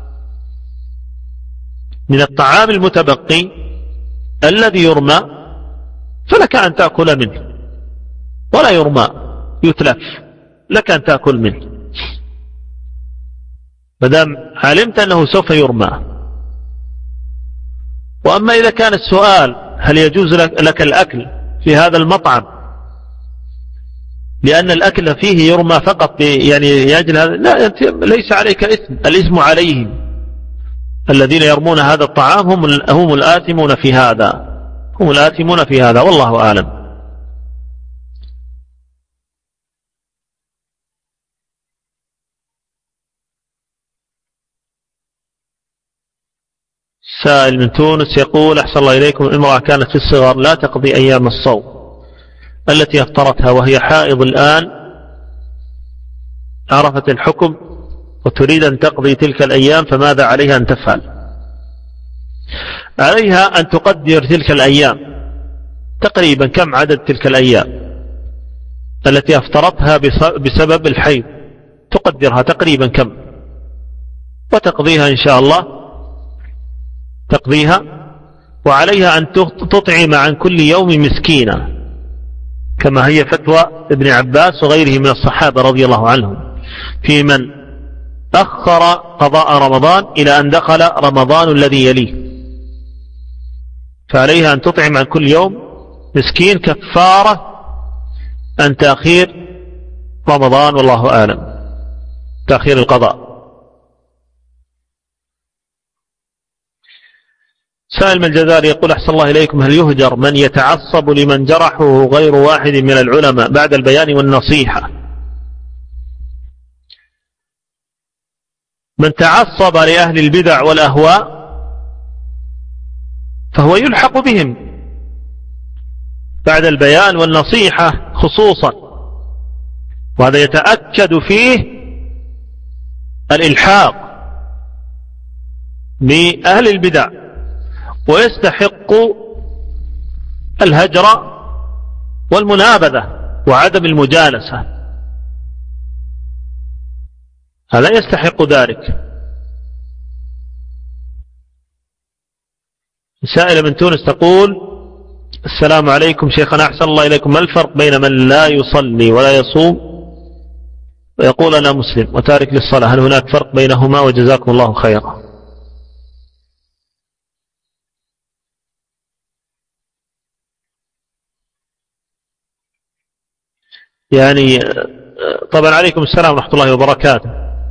من الطعام المتبقي الذي يرمى فلك أن تأكل منه، ولا يرمى يتلف، لك أن تأكل منه مدام علمت أنه سوف يرمى. وأما إذا كان السؤال هل يجوز لك الأكل في هذا المطعم لأن الأكل فيه يرمى فقط يعني يجل هذا، لا، ليس عليك إثم، الإثم عليهم الذين يرمون هذا الطعام، هم الآثمون في هذا، هم الآثمون في هذا، والله أعلم. سائل من تونس يقول أحسن الله إليكم، امرأة كانت في الصغر لا تقضي أيام الصوم التي أفطرتها وهي حائض الآن عرفت الحكم وتريد أن تقضي تلك الأيام، فماذا عليها أن تفعل؟ عليها أن تقدر تلك الأيام تقريبا كم عدد تلك الأيام التي أفطرتها بسبب الحيض، تقدرها تقريبا كم وتقضيها إن شاء الله، تقضيها. وعليها أن تطعم عن كل يوم مسكينة كما هي فتوى ابن عباس وغيره من الصحابة رضي الله عنهم في من أخر قضاء رمضان إلى أن دخل رمضان الذي يليه، فعليها أن تطعم عن كل يوم مسكين كفارة عن تأخير رمضان، والله أعلم، تأخير القضاء. سائل من الجزائر يقول أحسن الله إليكم، هل يهجر من يتعصب لمن جرحه غير واحد من العلماء بعد البيان والنصيحة؟ من تعصب لأهل البدع والأهواء فهو يلحق بهم بعد البيان والنصيحة خصوصا، وهذا يتأكد فيه الإلحاق بأهل البدع، ويستحق الهجر والمنابذة وعدم المجالسة. هذا يستحق ذلك. سائلة من تونس تقول: السلام عليكم شيخنا، أحسن الله إليكم، ما الفرق بين من لا يصلي ولا يصوم ويقول أنا مسلم وتارك للصلاة؟ هل هناك فرق بينهما؟ وجزاكم الله خيرا. يعني طبعا عليكم السلام ورحمة الله وبركاته.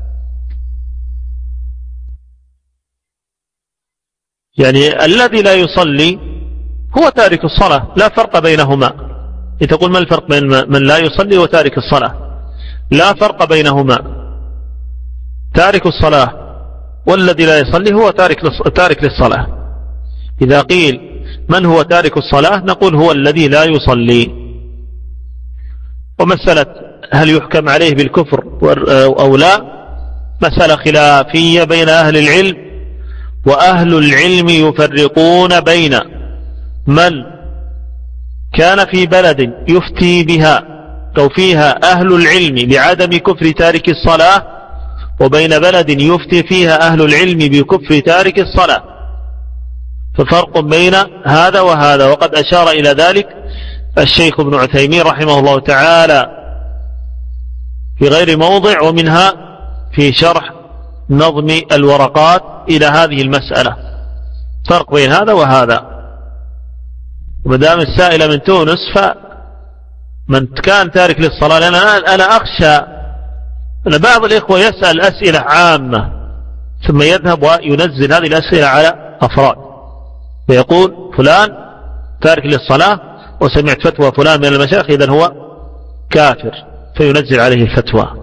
يعني الذي لا يصلي هو تارك الصلاة، لا فرق بينهما. تقول ما الفرق بين من لا يصلي وتارك الصلاة؟ لا فرق بينهما. تارك الصلاة والذي لا يصلي هو تارك للصلاة. إذا قيل من هو تارك الصلاة نقول هو الذي لا يصلي. ومسألة هل يحكم عليه بالكفر أو لا مسألة خلافية بين أهل العلم، وأهل العلم يفرقون بين من كان في بلد يفتي بها أو فيها أهل العلم بعدم كفر تارك الصلاة، وبين بلد يفتي فيها أهل العلم بكفر تارك الصلاة. ففرق بين هذا وهذا، وقد أشار إلى ذلك الشيخ ابن عثيمين رحمه الله تعالى في غير موضع، ومنها في شرح نظم الورقات إلى هذه المسألة. فرق بين هذا وهذا. ومدام السائلة من تونس، فمن كان تارك للصلاة، لأن أنا أخشى أن بعض الإخوة يسأل أسئلة عامة ثم يذهب وينزل هذه الأسئلة على أفراد، فيقول فلان تارك للصلاة وسمعت فتوى فلان من المشايخ إذن هو كافر، فينزل عليه الفتوى.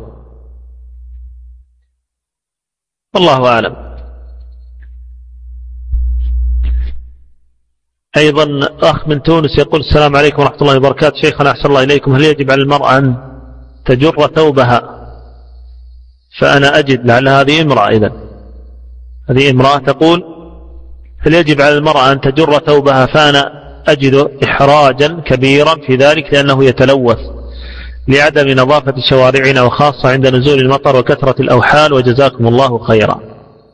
والله أعلم. أيضا أخ من تونس يقول: السلام عليكم ورحمة الله وبركاته، شيخنا أحسن الله إليكم، هل يجب على المرأة أن تجر ثوبها؟ فأنا أجد لعل هذه امرأة، إذن هذه امرأة تقول: هل يجب على المرأة أن تجر ثوبها؟ فأنا أجد إحراجا كبيرا في ذلك، لأنه يتلوث لعدم نظافة شوارعنا، وخاصة عند نزول المطر وكثرة الأوحال، وجزاكم الله خيرا.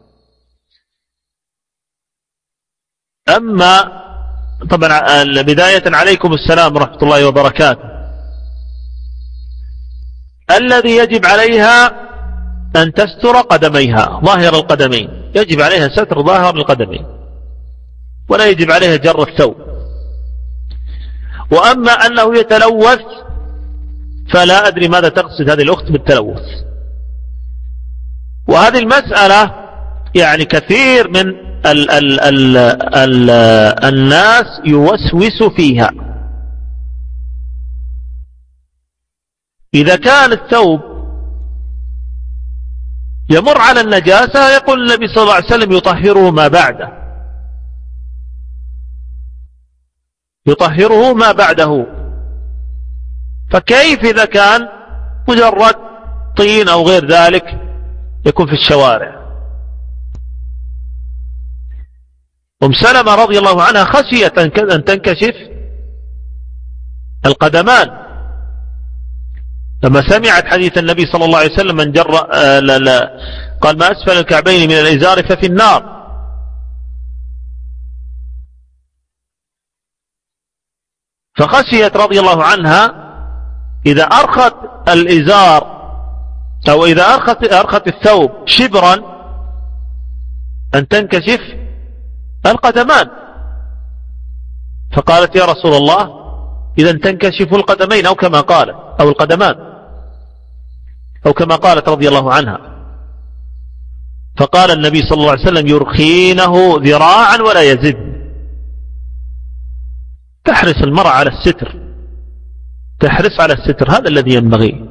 أما طبعا بداية عليكم السلام ورحمة الله وبركاته. الذي يجب عليها أن تستر قدميها، ظاهر القدمين، يجب عليها ستر ظاهر القدمين، ولا يجب عليها جر الثوب. وأما أنه يتلوث فلا أدري ماذا تقصد هذه الأخت بالتلوث. وهذه المسألة يعني كثير من الناس يوسوس فيها. إذا كان الثوب يمر على النجاسة يقول النبي صلى الله عليه وسلم يطهره ما بعده، يطهره ما بعده. فكيف إذا كان مجرد طين أو غير ذلك يكون في الشوارع؟ أم سلمة رضي الله عنها خشيت أن تنكشف القدمان لما سمعت حديث النبي صلى الله عليه وسلم: من جر قال ما أسفل الكعبين من الإزار ففي النار. فخشيت رضي الله عنها إذا أرخت الإزار أو إذا أرخت الثوب شبرا أن تنكشف القدمان. فقالت: يا رسول الله إذا تنكشف القدمين، أو كما قالت، أو القدمان، أو كما قالت رضي الله عنها. فقال النبي صلى الله عليه وسلم: يرخينه ذراعا ولا يزد. تحرص المرأة على الستر، تحرص على الستر، هذا الذي ينبغي.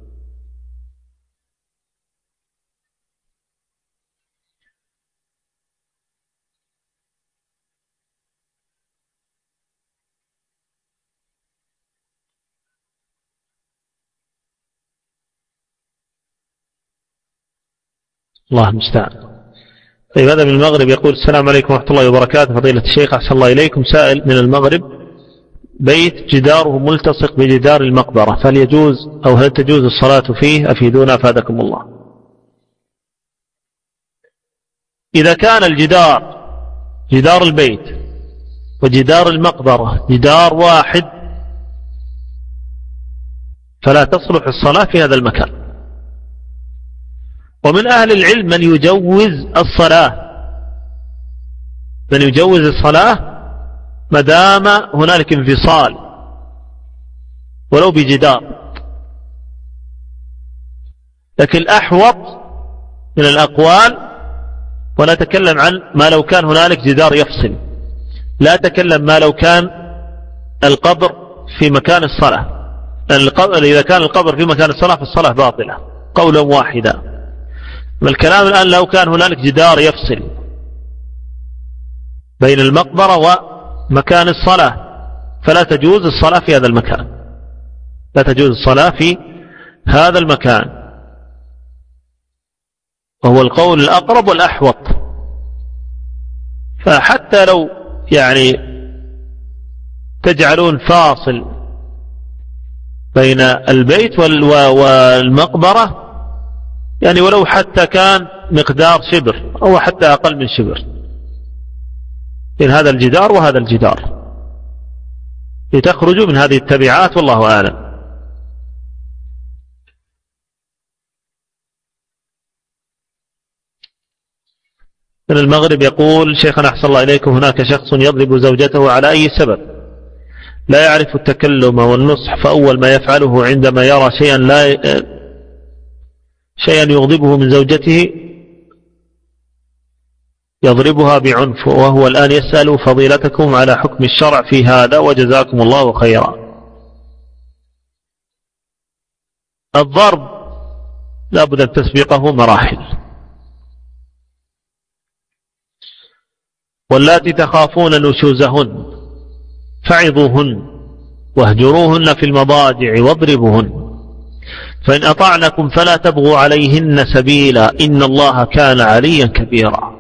الله المستعان. طيب هذا من المغرب يقول: السلام عليكم ورحمة الله وبركاته، فضيلة الشيخ أحسن الله إليكم، سائل من المغرب بيت جداره ملتصق بجدار المقبرة، فهل يجوز أو هل تجوز الصلاة فيه؟ أفيدونا أفادكم الله. إذا كان الجدار جدار البيت وجدار المقبرة جدار واحد فلا تصلح الصلاة في هذا المكان. ومن أهل العلم من يجوز الصلاة ما دام هنالك انفصال ولو بجدار. لكن الأحوط من الأقوال، ولا تكلم عن ما لو كان هنالك جدار يفصل، لا تكلم ما لو كان القبر في مكان الصلاة. إذا كان القبر في مكان الصلاة فالصلاة باطلة قولا واحدا. والكلام الآن لو كان هنالك جدار يفصل بين المقبرة ومكان الصلاة فلا تجوز الصلاة في هذا المكان، لا تجوز الصلاة في هذا المكان، وهو القول الأقرب والأحوط. فحتى لو تجعلون فاصل بين البيت والمقبرة ولو حتى كان مقدار شبر أو حتى أقل من شبر بين هذا الجدار وهذا الجدار لتخرجوا من هذه التبعات، والله أعلم. من المغرب يقول: شيخنا أحسن الله إليكم، هناك شخص يضرب زوجته على أي سبب لا يعرف التكلم والنصح، فأول ما يفعله عندما يرى شيئا يغضبه من زوجته يضربها بعنف، وهو الآن يسأل فضيلتكم على حكم الشرع في هذا وجزاكم الله خيرا. الضرب لا بد أن تسبقه مراحل. واللاتي تخافون نشوزهن فعظوهن واهجروهن في المضاجع واضربوهن، فإن أطعنكم فلا تبغوا عليهن سبيلا إن الله كان عليا كبيرا.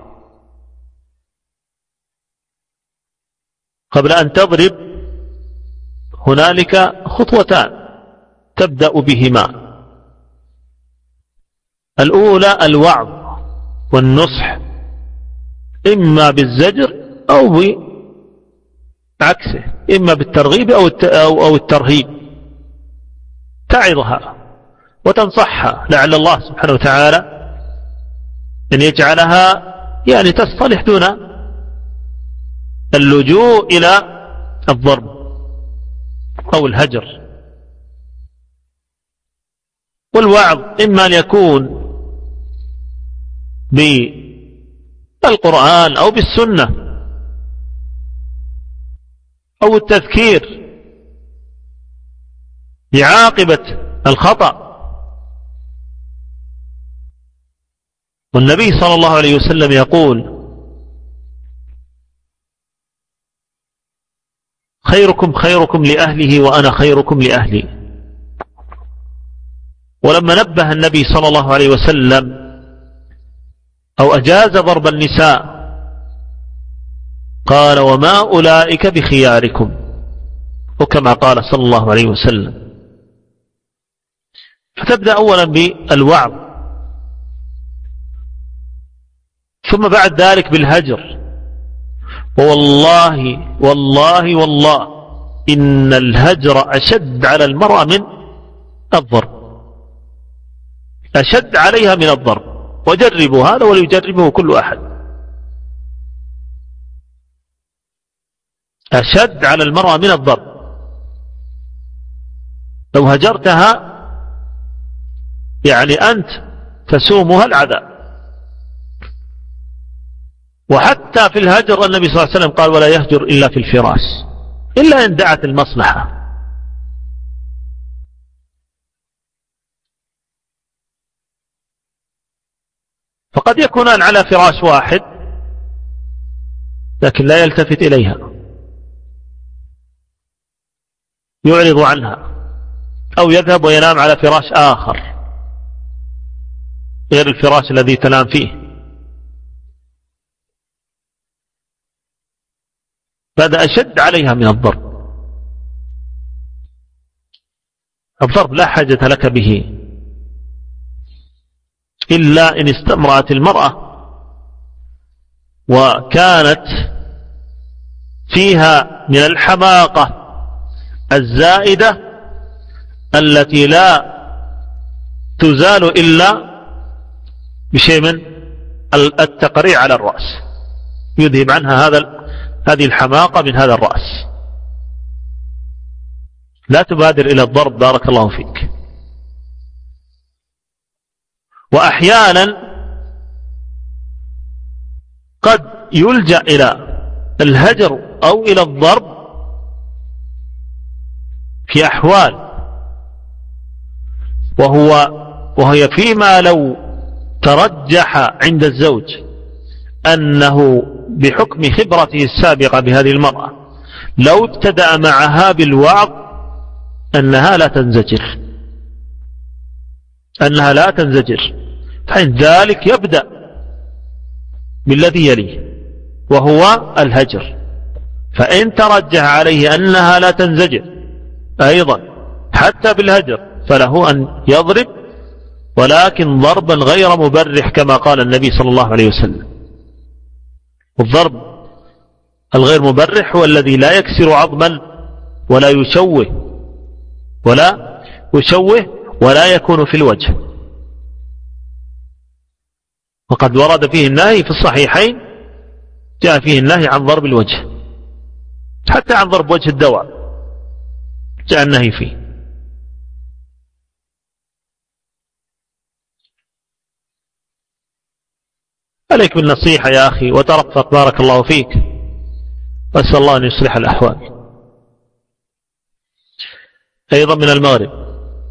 قبل أن تضرب هنالك خطوتان تبدأ بهما: الأولى الوعظ والنصح، إما بالزجر أو بعكسه، إما بالترغيب أو الترهيب. تعظها وتنصحها لعل الله سبحانه وتعالى أن يجعلها تصطلح دون اللجوء إلى الضرب أو الهجر. والوعظ إما أن يكون بالقرآن أو بالسنة أو التذكير بعاقبة الخطأ. والنبي صلى الله عليه وسلم يقول: خيركم خيركم لأهله وأنا خيركم لأهلي. ولما نبه النبي صلى الله عليه وسلم أو أجاز ضرب النساء قال: وما أولئك بخياركم، وكما قال صلى الله عليه وسلم. فتبدأ أولا بالوعظ، ثم بعد ذلك بالهجر. والله والله والله إن الهجر أشد على المرأة من الضرب، أشد عليها من الضرب. وجربوا هذا وليجربه كل أحد. أشد على المرأة من الضرب. لو هجرتها أنت تسومها العذاب. وحتى في الهجر النبي صلى الله عليه وسلم قال: ولا يهجر إلا في الفراش، إلا إن دعت المصلحة. فقد يكونان على فراش واحد لكن لا يلتفت إليها، يعرض عنها، أو يذهب وينام على فراش آخر غير الفراش الذي تنام فيه. فهذا أشد عليها من الضرب. الضرب لا حاجة لك به إلا إن استمرأت المرأة وكانت فيها من الحماقة الزائدة التي لا تزال إلا بشيء من التقريع على الرأس، يذهب عنها هذه الحماقة من هذا الرأس. لا تبادر إلى الضرب بارك الله فيك. وأحيانا قد يلجأ إلى الهجر أو إلى الضرب في أحوال وهي فيما لو ترجح عند الزوج أنه بحكم خبرته السابقة بهذه المرأة لو ابتدأ معها بالوعظ أنها لا تنزجر، فإن ذلك يبدأ بالذي يليه وهو الهجر. فإن ترجح عليه أنها لا تنزجر أيضا حتى بالهجر فله أن يضرب، ولكن ضربا غير مبرح كما قال النبي صلى الله عليه وسلم. والضرب الغير مبرح هو الذي لا يكسر عظما ولا يشوه ولا يكون في الوجه. وقد ورد فيه النهي في الصحيحين، جاء فيه النهي عن ضرب الوجه، حتى عن ضرب وجه الدواء جاء النهي فيه. عليك بالنصيحة يا أخي وترفق بارك الله فيك، وأسأل الله أن يصلح الأحوال. أيضا من المغرب.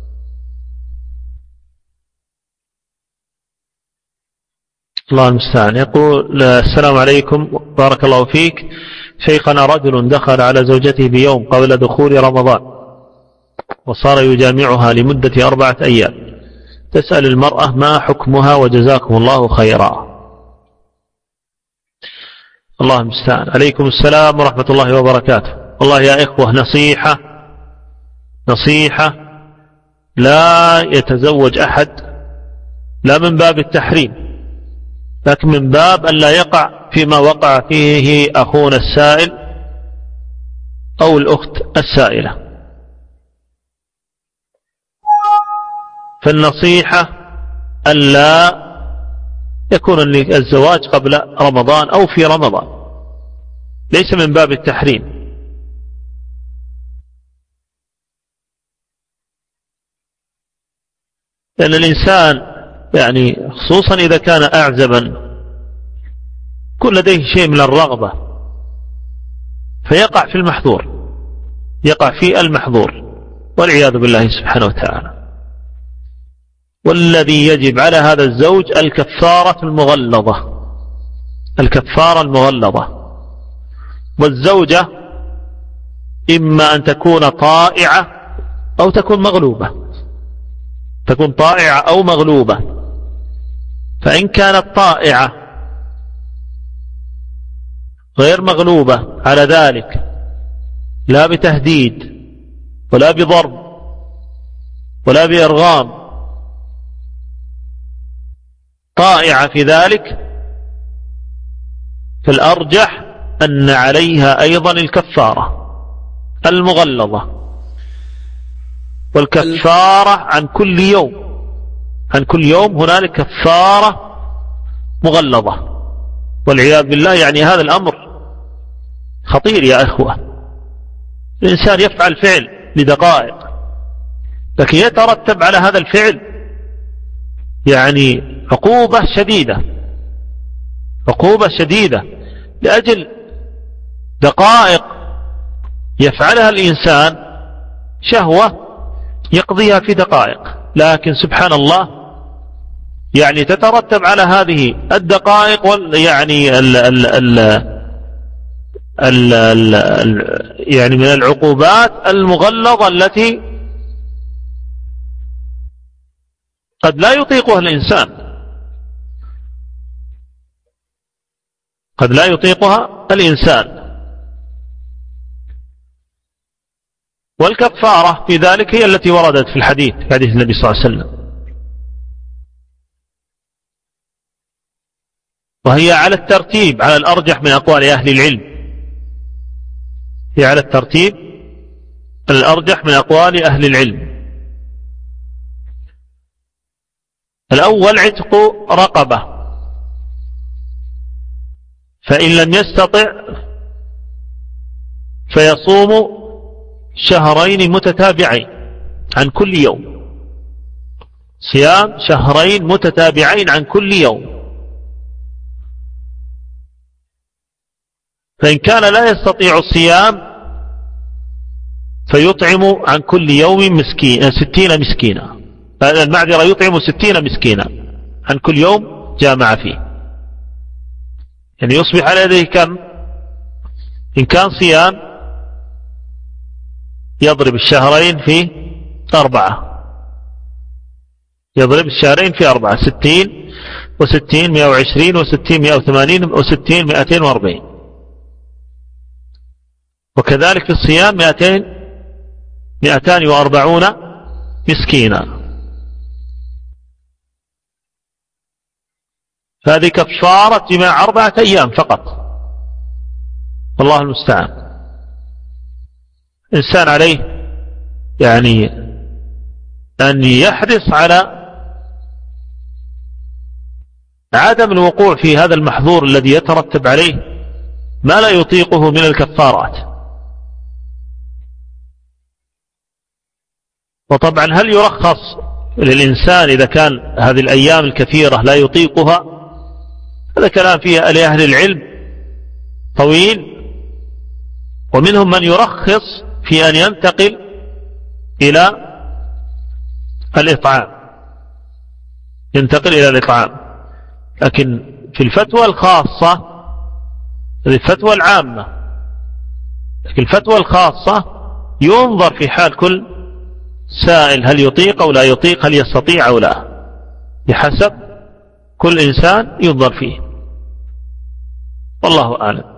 الله المستعان. يقول السلام عليكم بارك الله فيك، شيخنا رجل دخل على زوجته بيوم قبل دخول رمضان وصار يجامعها لمدة 4 أيام، تسأل المرأة ما حكمها وجزاكم الله خيرا. الله المستعان. عليكم السلام ورحمة الله وبركاته. والله يا إخوة نصيحة لا يتزوج أحد لا من باب التحريم لكن من باب أن لا يقع فيما وقع فيه أخونا السائل أو الأخت السائلة. فالنصيحة أن لا يكون الزواج قبل رمضان أو في رمضان، ليس من باب التحريم. لأن الإنسان يعني خصوصا إذا كان أعزبا كل لديه شيء من الرغبة فيقع في المحظور والعياذ بالله سبحانه وتعالى. والذي يجب على هذا الزوج الكفارة المغلظة. والزوجة إما أن تكون طائعة أو تكون مغلوبة، تكون طائعة أو مغلوبة. فإن كانت طائعة غير مغلوبة على ذلك لا بتهديد ولا بضرب ولا بإرغام، طائعة في ذلك، فالأرجح أن عليها أيضا الكفارة المغلظة. والكفارة عن كل يوم هنالك كفارة مغلظة والعياذ بالله. يعني هذا الأمر خطير يا أخوة. الإنسان يفعل فعل لدقائق لكن يترتب على هذا الفعل يعني عقوبة شديدة لأجل دقائق يفعلها الإنسان، شهوة يقضيها في دقائق، لكن سبحان الله يعني تترتب على هذه الدقائق يعني يعني من العقوبات المغلظة التي قد لا يطيقها الإنسان. والكفارة في ذلك هي التي وردت في الحديث، في حديث النبي صلى الله عليه وسلم. وهي على الترتيب على الأرجح من أقوال أهل العلم، هي على الترتيب الأرجح من أقوال أهل العلم. الأول عتق رقبة، فإن لم يستطع فيصوم شهرين متتابعين عن كل يوم، صيام شهرين متتابعين عن كل يوم. فإن كان لا يستطيع الصيام فيطعم عن كل يوم 60 مسكينا، المعذرة يطعم 60 مسكينا عن كل يوم جامع فيه، يعني يصبح على يديه كم؟ إن كان صيام يضرب الشهرين في 4، يضرب الشهرين في 4، 60 و60 120 و60 180 و60 240. وكذلك في الصيام 240 مسكينا. هذه كفارة جماع 4 أيام فقط، والله المستعان. إنسان عليه يعني أن يحرص على عدم الوقوع في هذا المحظور الذي يترتب عليه ما لا يطيقه من الكفارات. وطبعا هل يرخص للإنسان إذا كان هذه الأيام الكثيرة لا يطيقها؟ هذا كلام فيه لأهل العلم طويل، ومنهم من يرخص في أن ينتقل إلى الإطعام، ينتقل إلى الإطعام. لكن في الفتوى الخاصة، هذه الفتوى العامة، لكن الفتوى الخاصة ينظر في حال كل سائل هل يطيق أو لا يطيق، هل يستطيع أو لا، بحسب كل إنسان ينظر فيه، والله أعلم.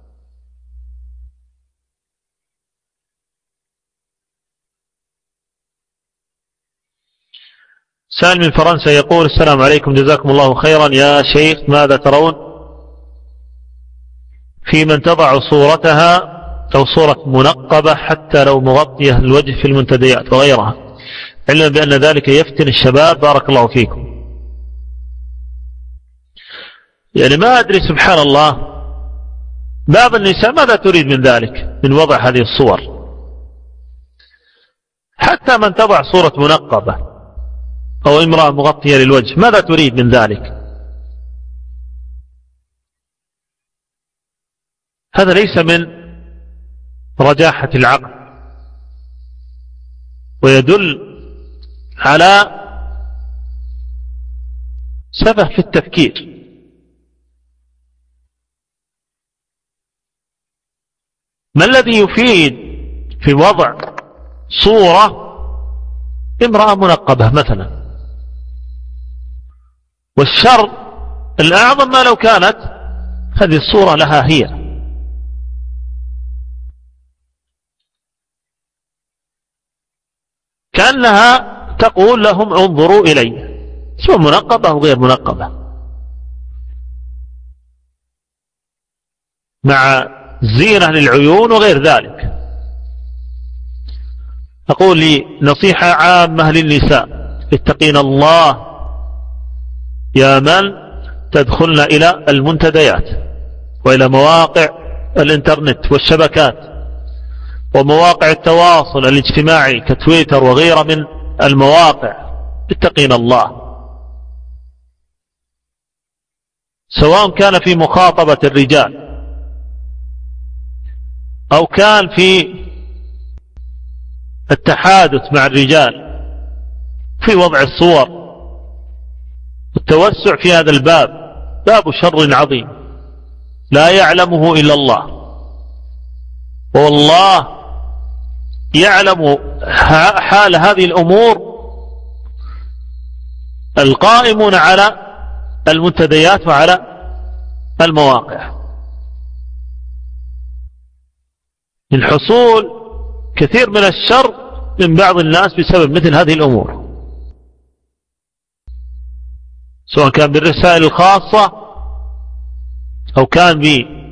سائل من فرنسا يقول: السلام عليكم، جزاكم الله خيرا يا شيخ، ماذا ترون في من تضع صورتها أو صورة منقبة حتى لو مغطية الوجه في المنتديات وغيرها، علما بأن ذلك يفتن الشباب؟ بارك الله فيكم. يعني ما أدري سبحان الله، بعض النساء ماذا تريد من ذلك، من وضع هذه الصور؟ حتى من تضع صورة منقبة أو امرأة مغطية للوجه، ماذا تريد من ذلك؟ هذا ليس من رجاحة العقل، ويدل على سفه في التفكير. ما الذي يفيد في وضع صورة امرأة منقبة مثلا؟ والشر الأعظم ما لو كانت هذه الصورة لها هي، كأنها تقول لهم انظروا إلي، سواء منقبة أو غير منقبة، مع زينة للعيون وغير ذلك. أقول لي نصيحة عامة للنساء: اتقين الله يا من تدخلن إلى المنتديات وإلى مواقع الإنترنت والشبكات ومواقع التواصل الاجتماعي كتويتر وغيرها من المواقع. اتقين الله، سواء كان في مخاطبة الرجال أو كان في التحادث مع الرجال في وضع الصور. التوسع في هذا الباب باب شر عظيم لا يعلمه إلا الله، والله يعلم حال هذه الأمور القائمون على المنتديات وعلى المواقع، من حصول كثير من الشر من بعض الناس بسبب مثل هذه الأمور، سواء كان بالرسائل الخاصة أو كان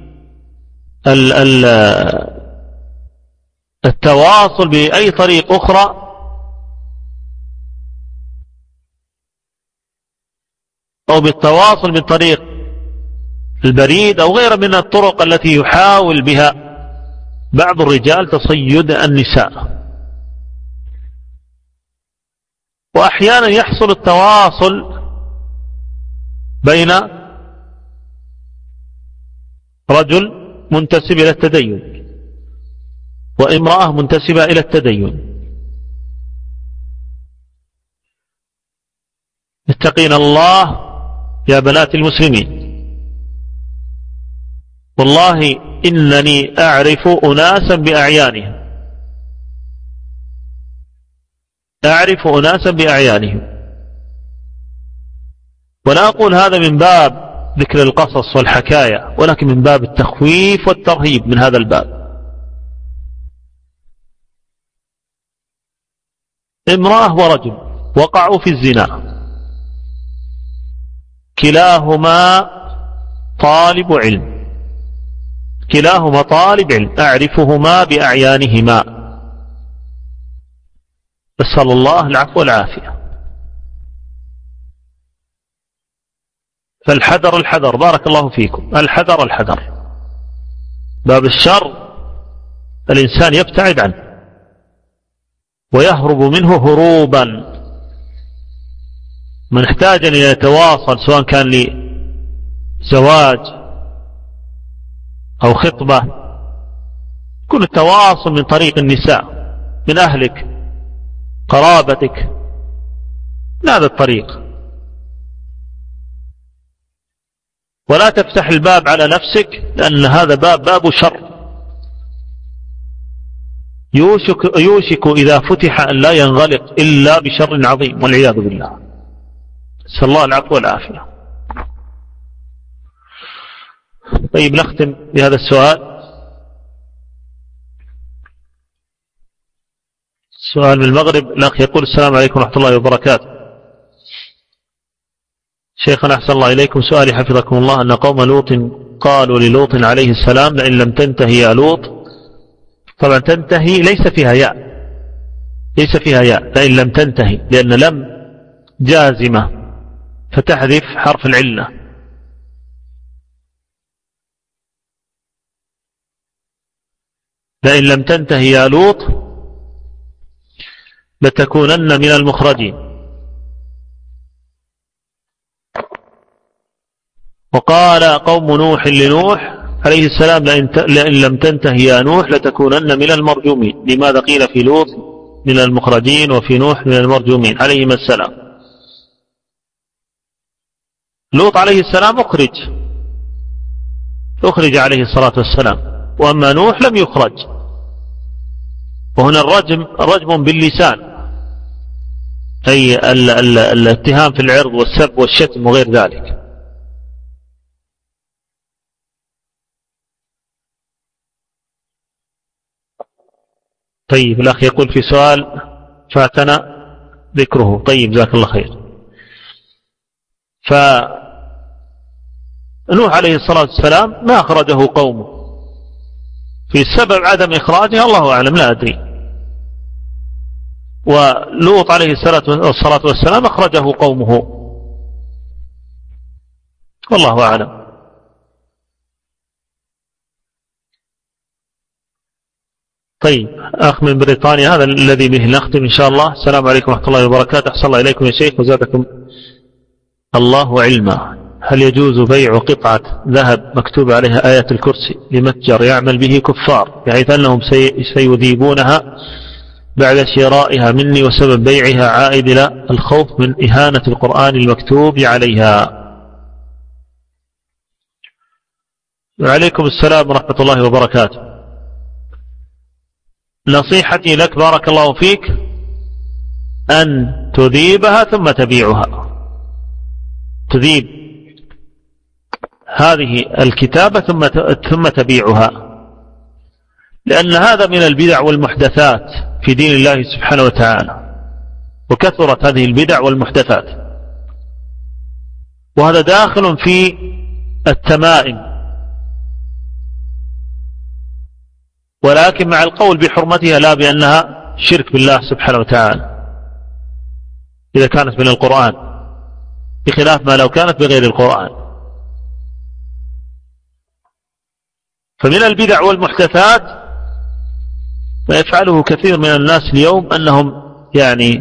بالتواصل بأي طريق أخرى أو بالتواصل من طريق البريد أو غيره من الطرق التي يحاول بها بعض الرجال تصيد النساء. وأحيانا يحصل التواصل بين رجل منتسب إلى التدين وامرأة منتسبة إلى التدين. اتقين الله يا بنات المسلمين، والله إنني أعرف أناسا بأعيانهم، أعرف أناسا بأعيانهم. ولا أقول هذا من باب ذكر القصص والحكاية، ولكن من باب التخويف والترهيب من هذا الباب. امرأة ورجل وقعوا في الزنا، كلاهما طالب علم، كلاهما طالب علم، أعرفهما بأعيانهما، أسأل الله العفو والعافية. فالحذر الحذر، بارك الله فيكم، الحذر الحذر. باب الشر الإنسان يبتعد عنه ويهرب منه هروبا. من احتاج أن يتواصل سواء كان لزواج أو خطبة، يكون التواصل من طريق النساء، من أهلك قرابتك، من هذا الطريق. ولا تفتح الباب على نفسك، لأن هذا باب شر يوشك إذا فتح أن لا ينغلق إلا بشر عظيم والعياذ بالله، نسأل الله العفو والعافية. طيب نختم بهذا السؤال. سؤال من المغرب، الأخ يقول: السلام عليكم ورحمة الله وبركاته. شيخنا أحسن الله إليكم، سؤالي حفظكم الله أن قوم لوط قالوا للوط عليه السلام: لئن لم تنتهي يا لوط. طبعا تنتهي ليس فيها ياء، ليس فيها ياء، لئن لم تنتهي، لأن لم جازمة فتحذف حرف العلة. لئن لم تنتهي يا لوط لتكونن من المخرجين. وقال قوم نوح لنوح عليه السلام: لئن لم تنتهي يا نوح لتكونن من المرجومين. لماذا قيل في لوط من المخرجين وفي نوح من المرجومين عليهما السلام؟ لوط عليه السلام أخرج عليه الصلاة والسلام، وأما نوح لم يخرج. وهنا الرجم باللسان، أي الاتهام في العرض والسب والشتم وغير ذلك. طيب الأخ يقول في سؤال فاتنا ذكره. طيب جزاك الله خير. فنوح عليه الصلاة والسلام ما أخرجه قومه، في سبب عدم إخراجه الله أعلم، لا أدري. ولوط عليه الصلاة والسلام أخرجه قومه، والله أعلم. طيب أخ من بريطانيا، هذا الذي به نختم إن شاء الله. السلام عليكم ورحمة الله وبركاته. أحسن الله إليكم يا شيخ وزادكم الله علما. هل يجوز بيع قطعة ذهب مكتوب عليها آية الكرسي لمتجر يعمل به كفار، بحيث أنهم سيذيبونها بعد شرائها مني، وسبب بيعها عائد إلى الخوف من إهانة القرآن المكتوب عليها؟ وعليكم السلام ورحمة الله وبركاته. نصيحتي لك بارك الله فيك أن تذيبها ثم تبيعها، تذيب هذه الكتابة ثم تبيعها، لأن هذا من البدع والمحدثات في دين الله سبحانه وتعالى، وكثرت هذه البدع والمحدثات. وهذا داخل في التمائم ولكن مع القول بحرمتها لا بأنها شرك بالله سبحانه وتعالى إذا كانت من القرآن، بخلاف ما لو كانت بغير القرآن. فمن البدع والمحدثات ما يفعله كثير من الناس اليوم أنهم يعني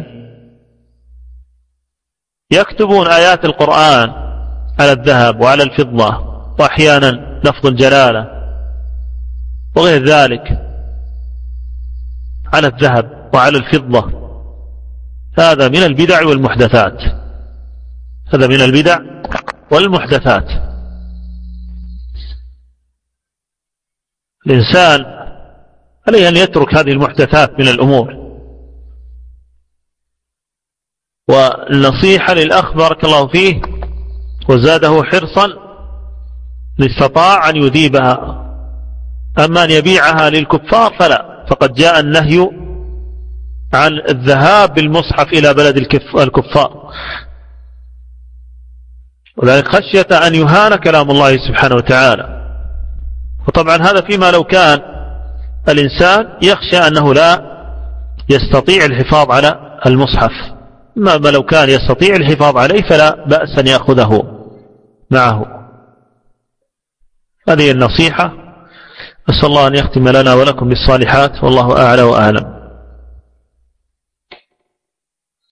يكتبون آيات القرآن على الذهب وعلى الفضة، وأحيانا لفظ الجلالة وغير ذلك على الذهب وعلى الفضة. هذا من البدع والمحدثات، هذا من البدع والمحدثات. الإنسان عليه أن يترك هذه المحدثات من الأمور. والنصيحة للأخ بارك الله فيه وزاده حرصا إن استطاع أن يذيبها، أما أن يبيعها للكفار فلا، فقد جاء النهي عن الذهاب بالمصحف إلى بلد الكفار، وذلك خشية أن يهان كلام الله سبحانه وتعالى. وطبعا هذا فيما لو كان الإنسان يخشى أنه لا يستطيع الحفاظ على المصحف، ما لو كان يستطيع الحفاظ عليه فلا بأس أن يأخذه معه. هذه النصيحة. أسأل الله أن يختم لنا ولكم بالصالحات، والله أعلى وأعلم.